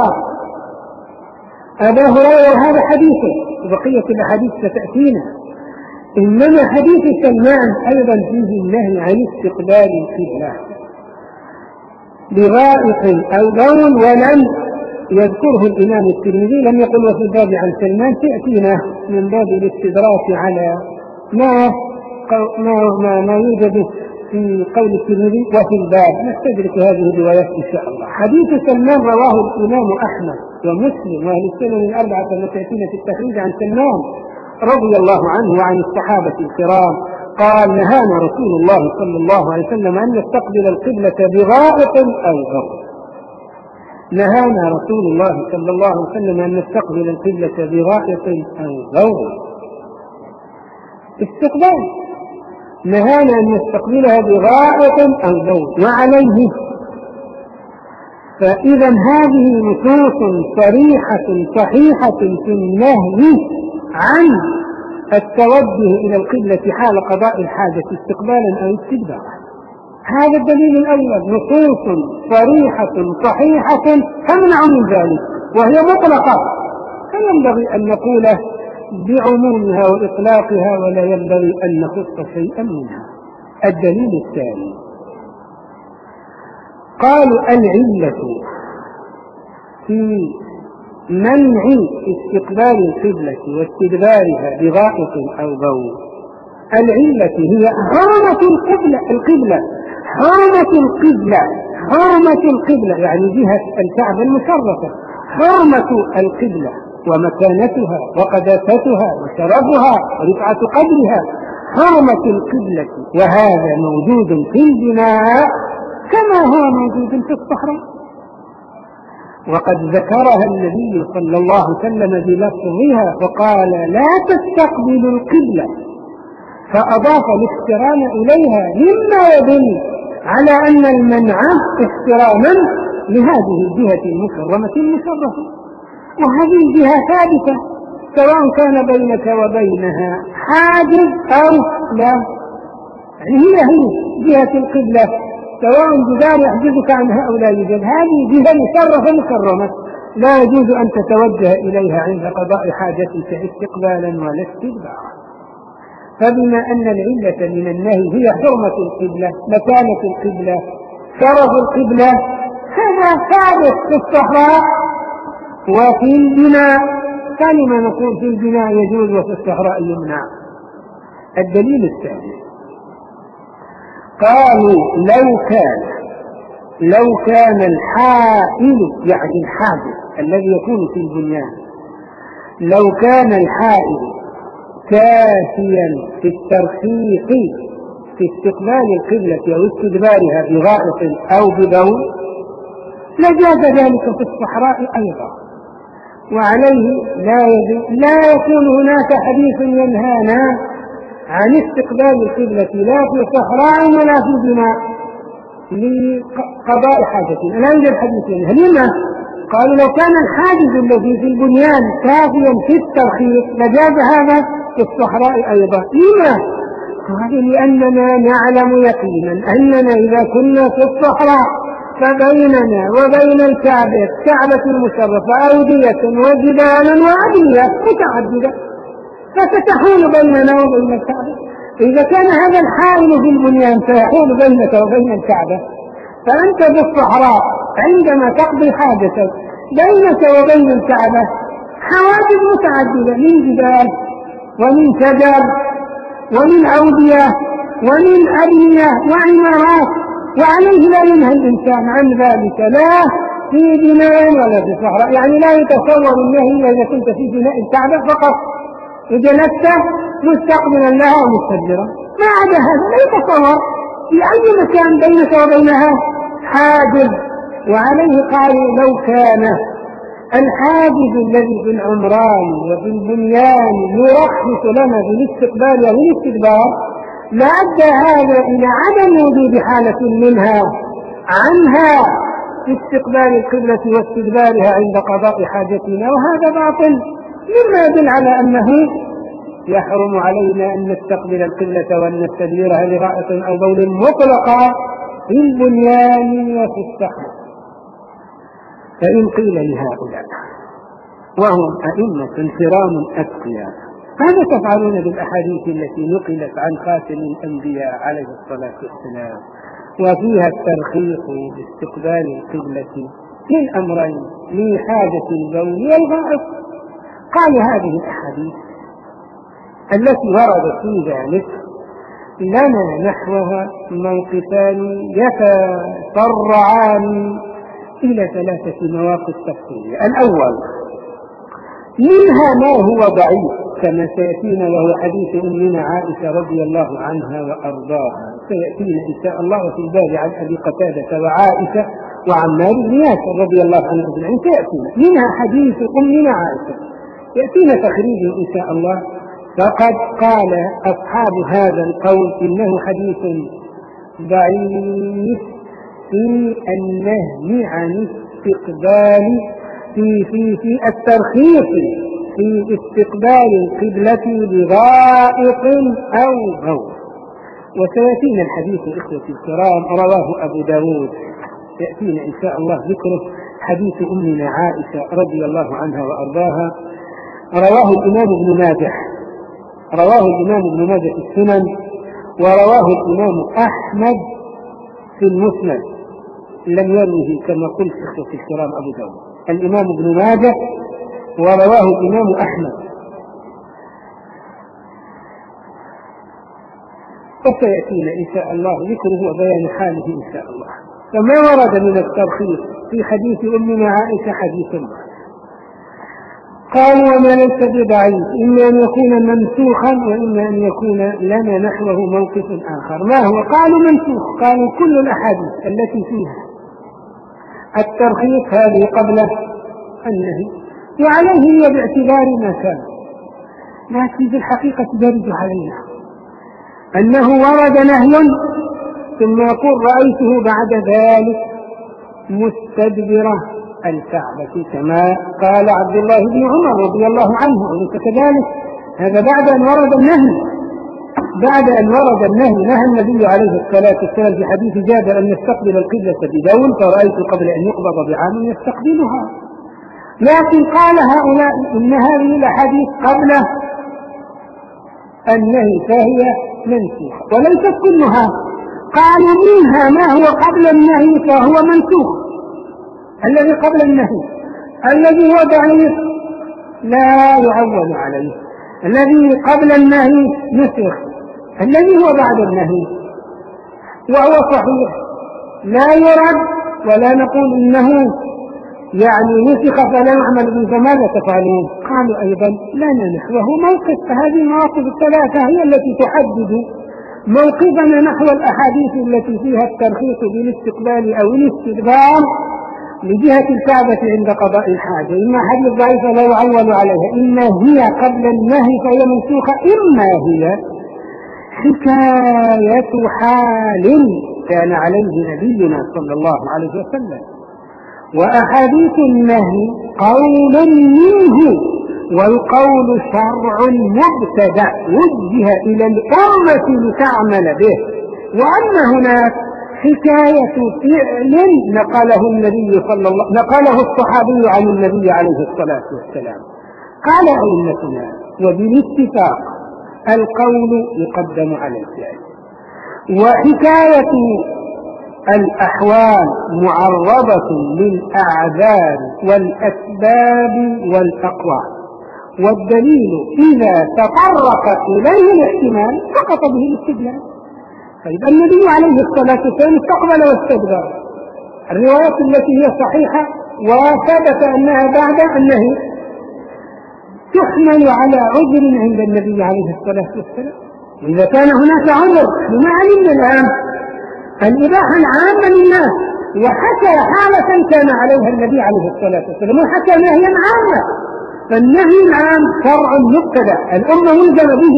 أبا هريرة هذا حديثه، وبقية الأحاديث ستأتينا. إنما حديث سلمان أيضا فيه النهي عن استقبال القبلة بغائط أو بول، ولم يذكره الإمام الترمذي، لم يقل وفي الباب عن سلمان. تأتينا من باب الاستدراك على ما ما ما يوجد في قول الترمذي وفي الباب، نستدرك هذه الروايات إن شاء الله. حديث سلمان رواه الإمام أحمد ومسلم وأهل السنن الأربعة كما تأتينا في التخريج عن سلمان رضي الله عنه وعن الصحابة الكرام قال: نهانا رسول الله صلى الله عليه وسلم أن نستقبل القبلة بغائط أو بول. نهانا رسول الله صلى الله عليه وسلم أن نستقبل القبلة بغائط أو بول. استقبال، نهانا أن نستقبلها بغائط أو بول وعليه. فإذا هذه نصوص صريحة صحيحة في النهي عن التوجه إلى القبلة حال قضاء الحاجة استقبالا أو استدبارا. هذا الدليل الأول، نصوص صريحة صحيحة تمنع من ذلك وهي مطلقة، فينبغي أن نقول بعمومها وإطلاقها ولا ينبغي أن نخص شيئا منها. الدليل الثاني قالوا: العلة في منع استقبال القبلة واستدبارها بغائط أو بول، العلة هي حرمة القبلة القبلة حرمة القبلة حرمة القبلة يعني جهة الكعبة المشرفة، حرمة القبلة ومكانتها وقداستها وشرفها ورفعة قدرها، حرمة القبلة، وهذا موجود في البناء كما هو موجود في الصحراء. وقد ذكرها النبي صلى الله عليه وسلم بلفظها وقال: لا تستقبلوا القبلة، فأضاف الاحترام إليها مما يدل على أن المنع احتراما لهذه الجهة المكرمة المشرفة، وهذه الجهة ثابتة سواء كان بينك وبينها حاجز أو لا. يعني هي هي جهة القبلة، سواء جدار يحجزك عنها أو لا يوجد، هذه جهة مشرفة مكرمة لا يجوز أن تتوجه إليها عند قضاء حاجتك استقبالا ولا استدبارا. فبما أن العلة من النهي هي حرمة القبلة، مكانة القبلة، شرف القبلة، هذا ثابت في الصحراء وفي البناء، كلمة نقول في البناء يجوز وفي الصحراء يمنع. الدليل الثاني قالوا لو كان لو كان الحائل، يعني الحاجز الذي يكون في البنيان، لو كان الحائل كافيا في الترخيص في استقبال القبلة أو استدبارها بغائط أو ببول لجاز ذلك في الصحراء أيضا. وعليه لا, لا يكون هناك حديث ينهانا عن استقبال القبلة لا في صحراء ولا في بناء لقضاء حاجتنا، لا يوجد حديث ينهى. لما؟ قالوا لو كان الحاجز الذي في البنيان كافيا في الترخيص لجاز هذا في الصحراء أيضا. لما؟ قالوا لأننا نعلم يقينا أننا إذا كنا في الصحراء فبيننا وبين الكعبة الكعبة المشرفة أودية وجبال وأبنية متعددة فتتحول بيننا وبين الكعبة. إذا كان هذا الحائل في البنيان سيحول بينك وبين الكعبة، فأنت في الصحراء عندما تقضي حاجتك بينك وبين الكعبة حواجز متعددة من جبال ومن شجر ومن أودية ومن أبنية وعمارات، وعليه لا ينهى الإنسان عن ذلك لا في بناء ولا في صحراء. يعني لا يتصور النهي إذا كنت في بناء الكعبة فقط وجلست مستقبلا لها ومستدبرا، ما عدا هذا لا يتصور في أي مكان بينك وبينها حاجز. وعليه قالوا لو كان الحاجز الذي في العمران وفي البنيان يرخص لنا بالاستقبال والاستدبار لأدى هذا إلى عدم وجود حالة منها عنها في استقبال القبلة واستدبارها عند قضاء حاجتنا، وهذا باطل، مما يدل على أنه يحرم علينا أن نستقبل القبلة وأن نستدبرها لغائط أو بول مطلقا في البنيان وفي الصحراء. فإن قيل لهؤلاء وهم أئمة كرام أتقياء ماذا تفعلون بالأحاديث التي نقلت عن خاتم الأنبياء عليه الصلاة والسلام وفيها الترخيص باستقبال القبلة في الأمرين لحاجة البول والغائط؟ قال هذه الأحاديث التي وردت في ذلك لنا نحوها موقفان يتفرعان إلى ثلاثة مواقف تفصيلية. الأول منها ما هو ضعيف كما سيأتينا وهو حديث أمنا عائشة رضي الله عنها وأرضاها، سيأتينا إن شاء الله في الباب عن أبي قتادة وعائشة وعمار بن ياسر رضي الله عنه أجمعين سيأتينا منها حديث أمنا عائشة يأتينا تخريجه إن شاء الله. فقد قال أصحاب هذا القول إنه حديث ضعيف في النهي عن استقبال في في في الترخيص في استقبال القبلة بغائط أو بول. وسيأتينا الحديث إخوتي الكرام رواه أبو داود، يأتينا إن شاء الله ذكره حديث أمنا عائشة رضي الله عنها وأرضاها، رواه الإمام ابن ماجه رواه الإمام ابن ماجه في السنن، ورواه الإمام أحمد في المسند، لم يروه كما قلت إخوتي الكرام أبو داود، الإمام ابن ماجه ورواه الإمام أحمد. وسيأتينا إن شاء الله ذكره وبيان حاله إن شاء الله. فما ورد من الترخيص في حديث أمنا عائشة حديث الله. قالوا وما ليس بضعيف إما أن يكون منسوخا وإما أن يكون لنا نحوه موقف آخر. ما هو؟ قالوا منسوخ، قالوا كل الأحاديث التي فيها الترخيص هذه قبل النهي، وعليه هي باعتبار ما كان، لكن في الحقيقة درج علينا أنه ورد نهي ثم يقول رأيته بعد ذلك مستدبرة الكعبة كما قال عبد الله بن عمر رضي الله عنه، أليس كذلك؟ هذا بعد أن ورد النهي بعد أن ورد النهي نهى النبي عليه الصلاة والسلام في حديث جابر أن يستقبل القبلة بدون، فرأيت قبل أن يقبض بعام يستقبلها. لكن قال هؤلاء إن هذه الأحاديث قبل النهي فهي منسوخة، وليست كلها. قالوا منها ما هو قبل النهي فهو منسوخ. الذي قبل النهي الذي هو ضعيف لا يعول عليه، الذي قبل النهي نسخ، الذي هو بعد النهي وهو صحيح لا يرد، ولا نقول إنه يعني نسخ فلا يعمل به. فماذا تفعلون؟ قالوا أيضا لنا نحوه موقف. فهذه المواقف الثلاثة هي التي تحدد موقفنا نحو الأحاديث التي فيها الترخيص بالاستقبال أو الاستدبار لجهة الكعبة عند قضاء الحاجة. إما حديث ضعيفة لا يعول عليها، إما هي قبل النهي فهي منسوخة، إما هي حكاية حال كان عليه نبينا صلى الله عليه وسلم. وأحاديث النهي قول منه، والقول شرع مبتدأ وجه إلى الأمة لتعمل به. وأما هناك حكاية فعل نقله النبي صلى الله نقله الصحابي عن النبي عليه الصلاة والسلام. قال أئمتنا وبالاتفاق القول يقدم على الفعل، وحكاية الأحوال معرضة للأعذار والأسباب والأقوال، والدليل إذا تطرق إليه الاحتمال سقط به الاستدلال. طيب النبي عليه الصلاة والسلام استقبل واستدبر. الروايات التي هي صحيحة وثبت أنها بعد النهي تحمل على عذر عند النبي عليه الصلاة والسلام. إذا كان هناك عذر بما علمنا الآن الإباحة العامة للناس، وحكى حالة كان عليها النبي عليه الصلاة والسلام وحكى نهيا عاما، فالنهي العام شرع مبتدأ الأمة ملزمة به.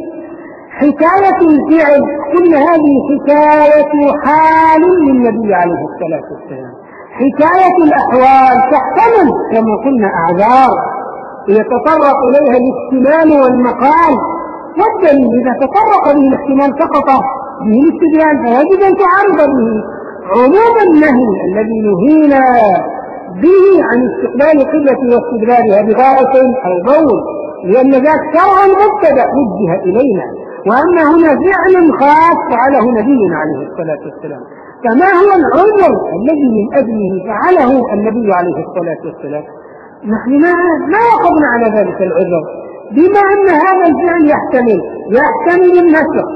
حكاية الفعل كل هذه حكاية حال للنبي عليه الصلاة والسلام. حكاية الأحوال تحتمل كما قلنا أعذار يتطرق إليها الاحتمال والمقال، والدليل إذا تطرق به الاحتمال سقط به الاستدلال، فيجب أن تعرض به. عموم النهي الذي نهينا به عن استقبال القبلة واستدبارها بغائط أو بول، لأن ذاك شرع مبتدأ وجه إلينا، وأما هنا فعل خاص فعله نبينا عليه الصلاة والسلام. فما هو العذر الذي من أجله فعله النبي عليه الصلاة والسلام؟ نحن ما وقفنا على ذلك العذر، بما أن هذا الفعل يحتمل يحتمل النسخ،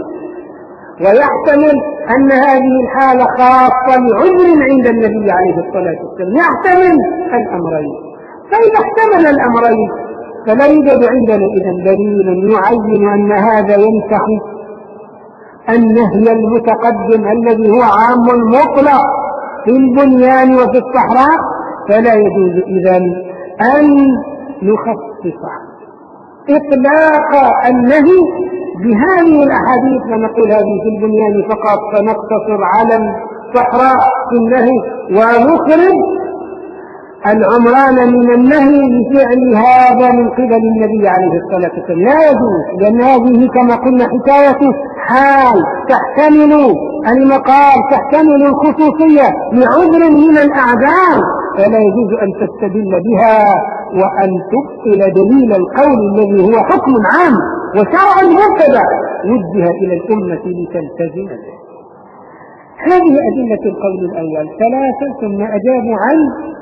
ويحتمل أن هذه الحالة خاصة لعذر عند النبي عليه الصلاة والسلام، يحتمل الأمرين. فإذا احتمل الأمرين فلا يوجد عندنا إذن دليل يعين أن هذا ينسخ النهي المتقدم الذي هو عام مطلق في البنيان وفي الصحراء. فلا يجوز إذن أن نخصص إطلاق النهي بهذه الأحاديث ونقول هذه في البنيان فقط، فنقتصر على الصحراء في النهي ونخرج العمران من النهي لفعل هذا من قبل النبي عليه الصلاة والسلام. لا يجوز، لأن هذه كما قلنا حكاية حال تحتمل المقال، تحتمل الخصوصية لعذر من الأعذار، فلا يجوز أن تستدل بها وأن تبطل دليل القول الذي هو حكم عام وشرع مبتدأ وجه إلى الأمة لتلتزم به. هذه أدلة القول الأول ثلاثة، ثم أجابوا عن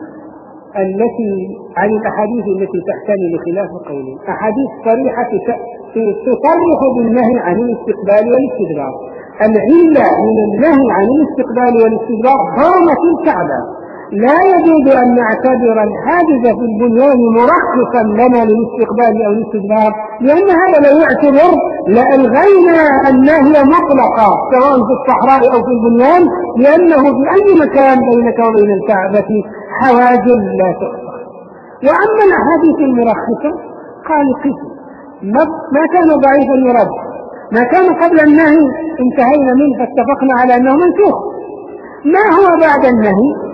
التي عن الأحاديث التي تحتمل خلاف قولهم. أحاديث صريحة تصرح بالنهي عن الاستقبال والاستدبار. العلة من النهي عن الاستقبال والاستدبار حرمة الكعبة. لا يجوز أن نعتبر الحاجز في البنيان مرخصا لنا للاستقبال أو الاستدبار، لأن هذا لو يعتبر لألغينا النهي مطلقا سواء في الصحراء أو في البنيان، لأنه في أي مكان بينك وبين الكعبة حواجز لا تحصى. وأما الأحاديث المرخصة قال قسم ما كان ضعيفا يرد، ما كان قبل النهي انتهينا منه فاتفقنا على أنه منسوخ، ما هو بعد النهي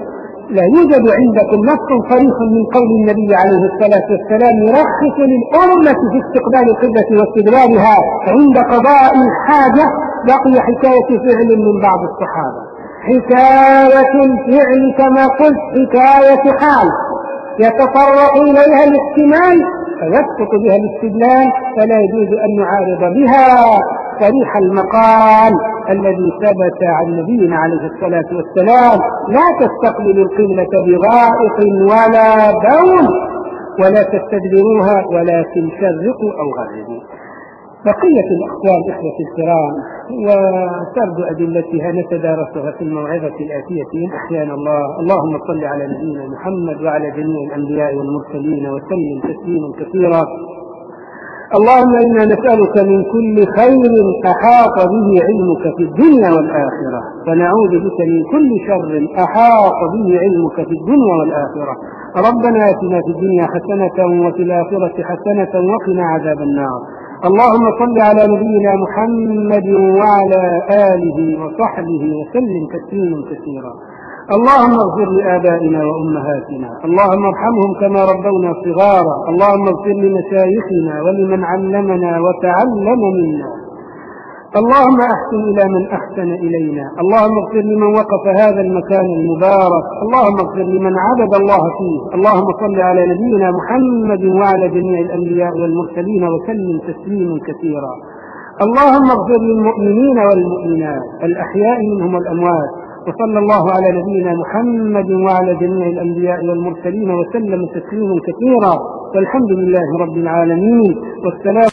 لا يوجد عندكم نص صريح من قول النبي عليه الصلاة والسلام يرخص للأمة في استقبال القبلة واستدبارها عند قضاء الحاجة. بقي حكاية فعل من بعض الصحابة، حكاية الفعل كما قلت حكاية حال يتطرق إليها الاحتمال فيسقط بها الاستدلال، فلا يجوز أن نعارض بها صريح المقال الذي ثبت عن نبينا عليه الصلاة والسلام: لا تستقبلوا القبلة بغائط ولا بول ولا تستدبروها ولكن شرقوا أو غربوا. بقية الأقوال إخوة الكرام وسرد أدلتها نتدارسها في الموعظة الآتية إن أحيانا الله. اللهم صل على نبينا محمد وعلى جميع الأنبياء والمرسلين وسلم تسليما كثيرا. اللهم إنا نسألك من كل خير أحاط به علمك في الدنيا والآخرة، ونعوذ بك من كل شر أحاط به علمك في الدنيا والآخرة. ربنا آتنا في الدنيا حسنة وفي الآخرة حسنة وقنا عذاب النار. اللهم صل على نبينا محمد وعلى آله وصحبه وسلم تسليما كثيرا. اللهم اغفر لآبائنا وأمهاتنا، اللهم ارحمهم كما ربونا صغارا، اللهم اغفر لمشايخنا ولمن علمنا وتعلم منا، اللهم أحسن إلى من أحسن إلينا، اللهم اغفر لمن وقف هذا المكان المبارك، اللهم اغفر لمن عبد الله فيه. اللهم صل على نبينا محمد وعلى جميع الأنبياء والمرسلين وسلم تسليما كثيرا. اللهم اغفر للمؤمنين والمؤمنات الأحياء منهم والأموات، وصلى الله على نبينا محمد وعلى جميع الأنبياء والمرسلين وسلم تسليما كثيرا، والحمد لله رب العالمين، والسلام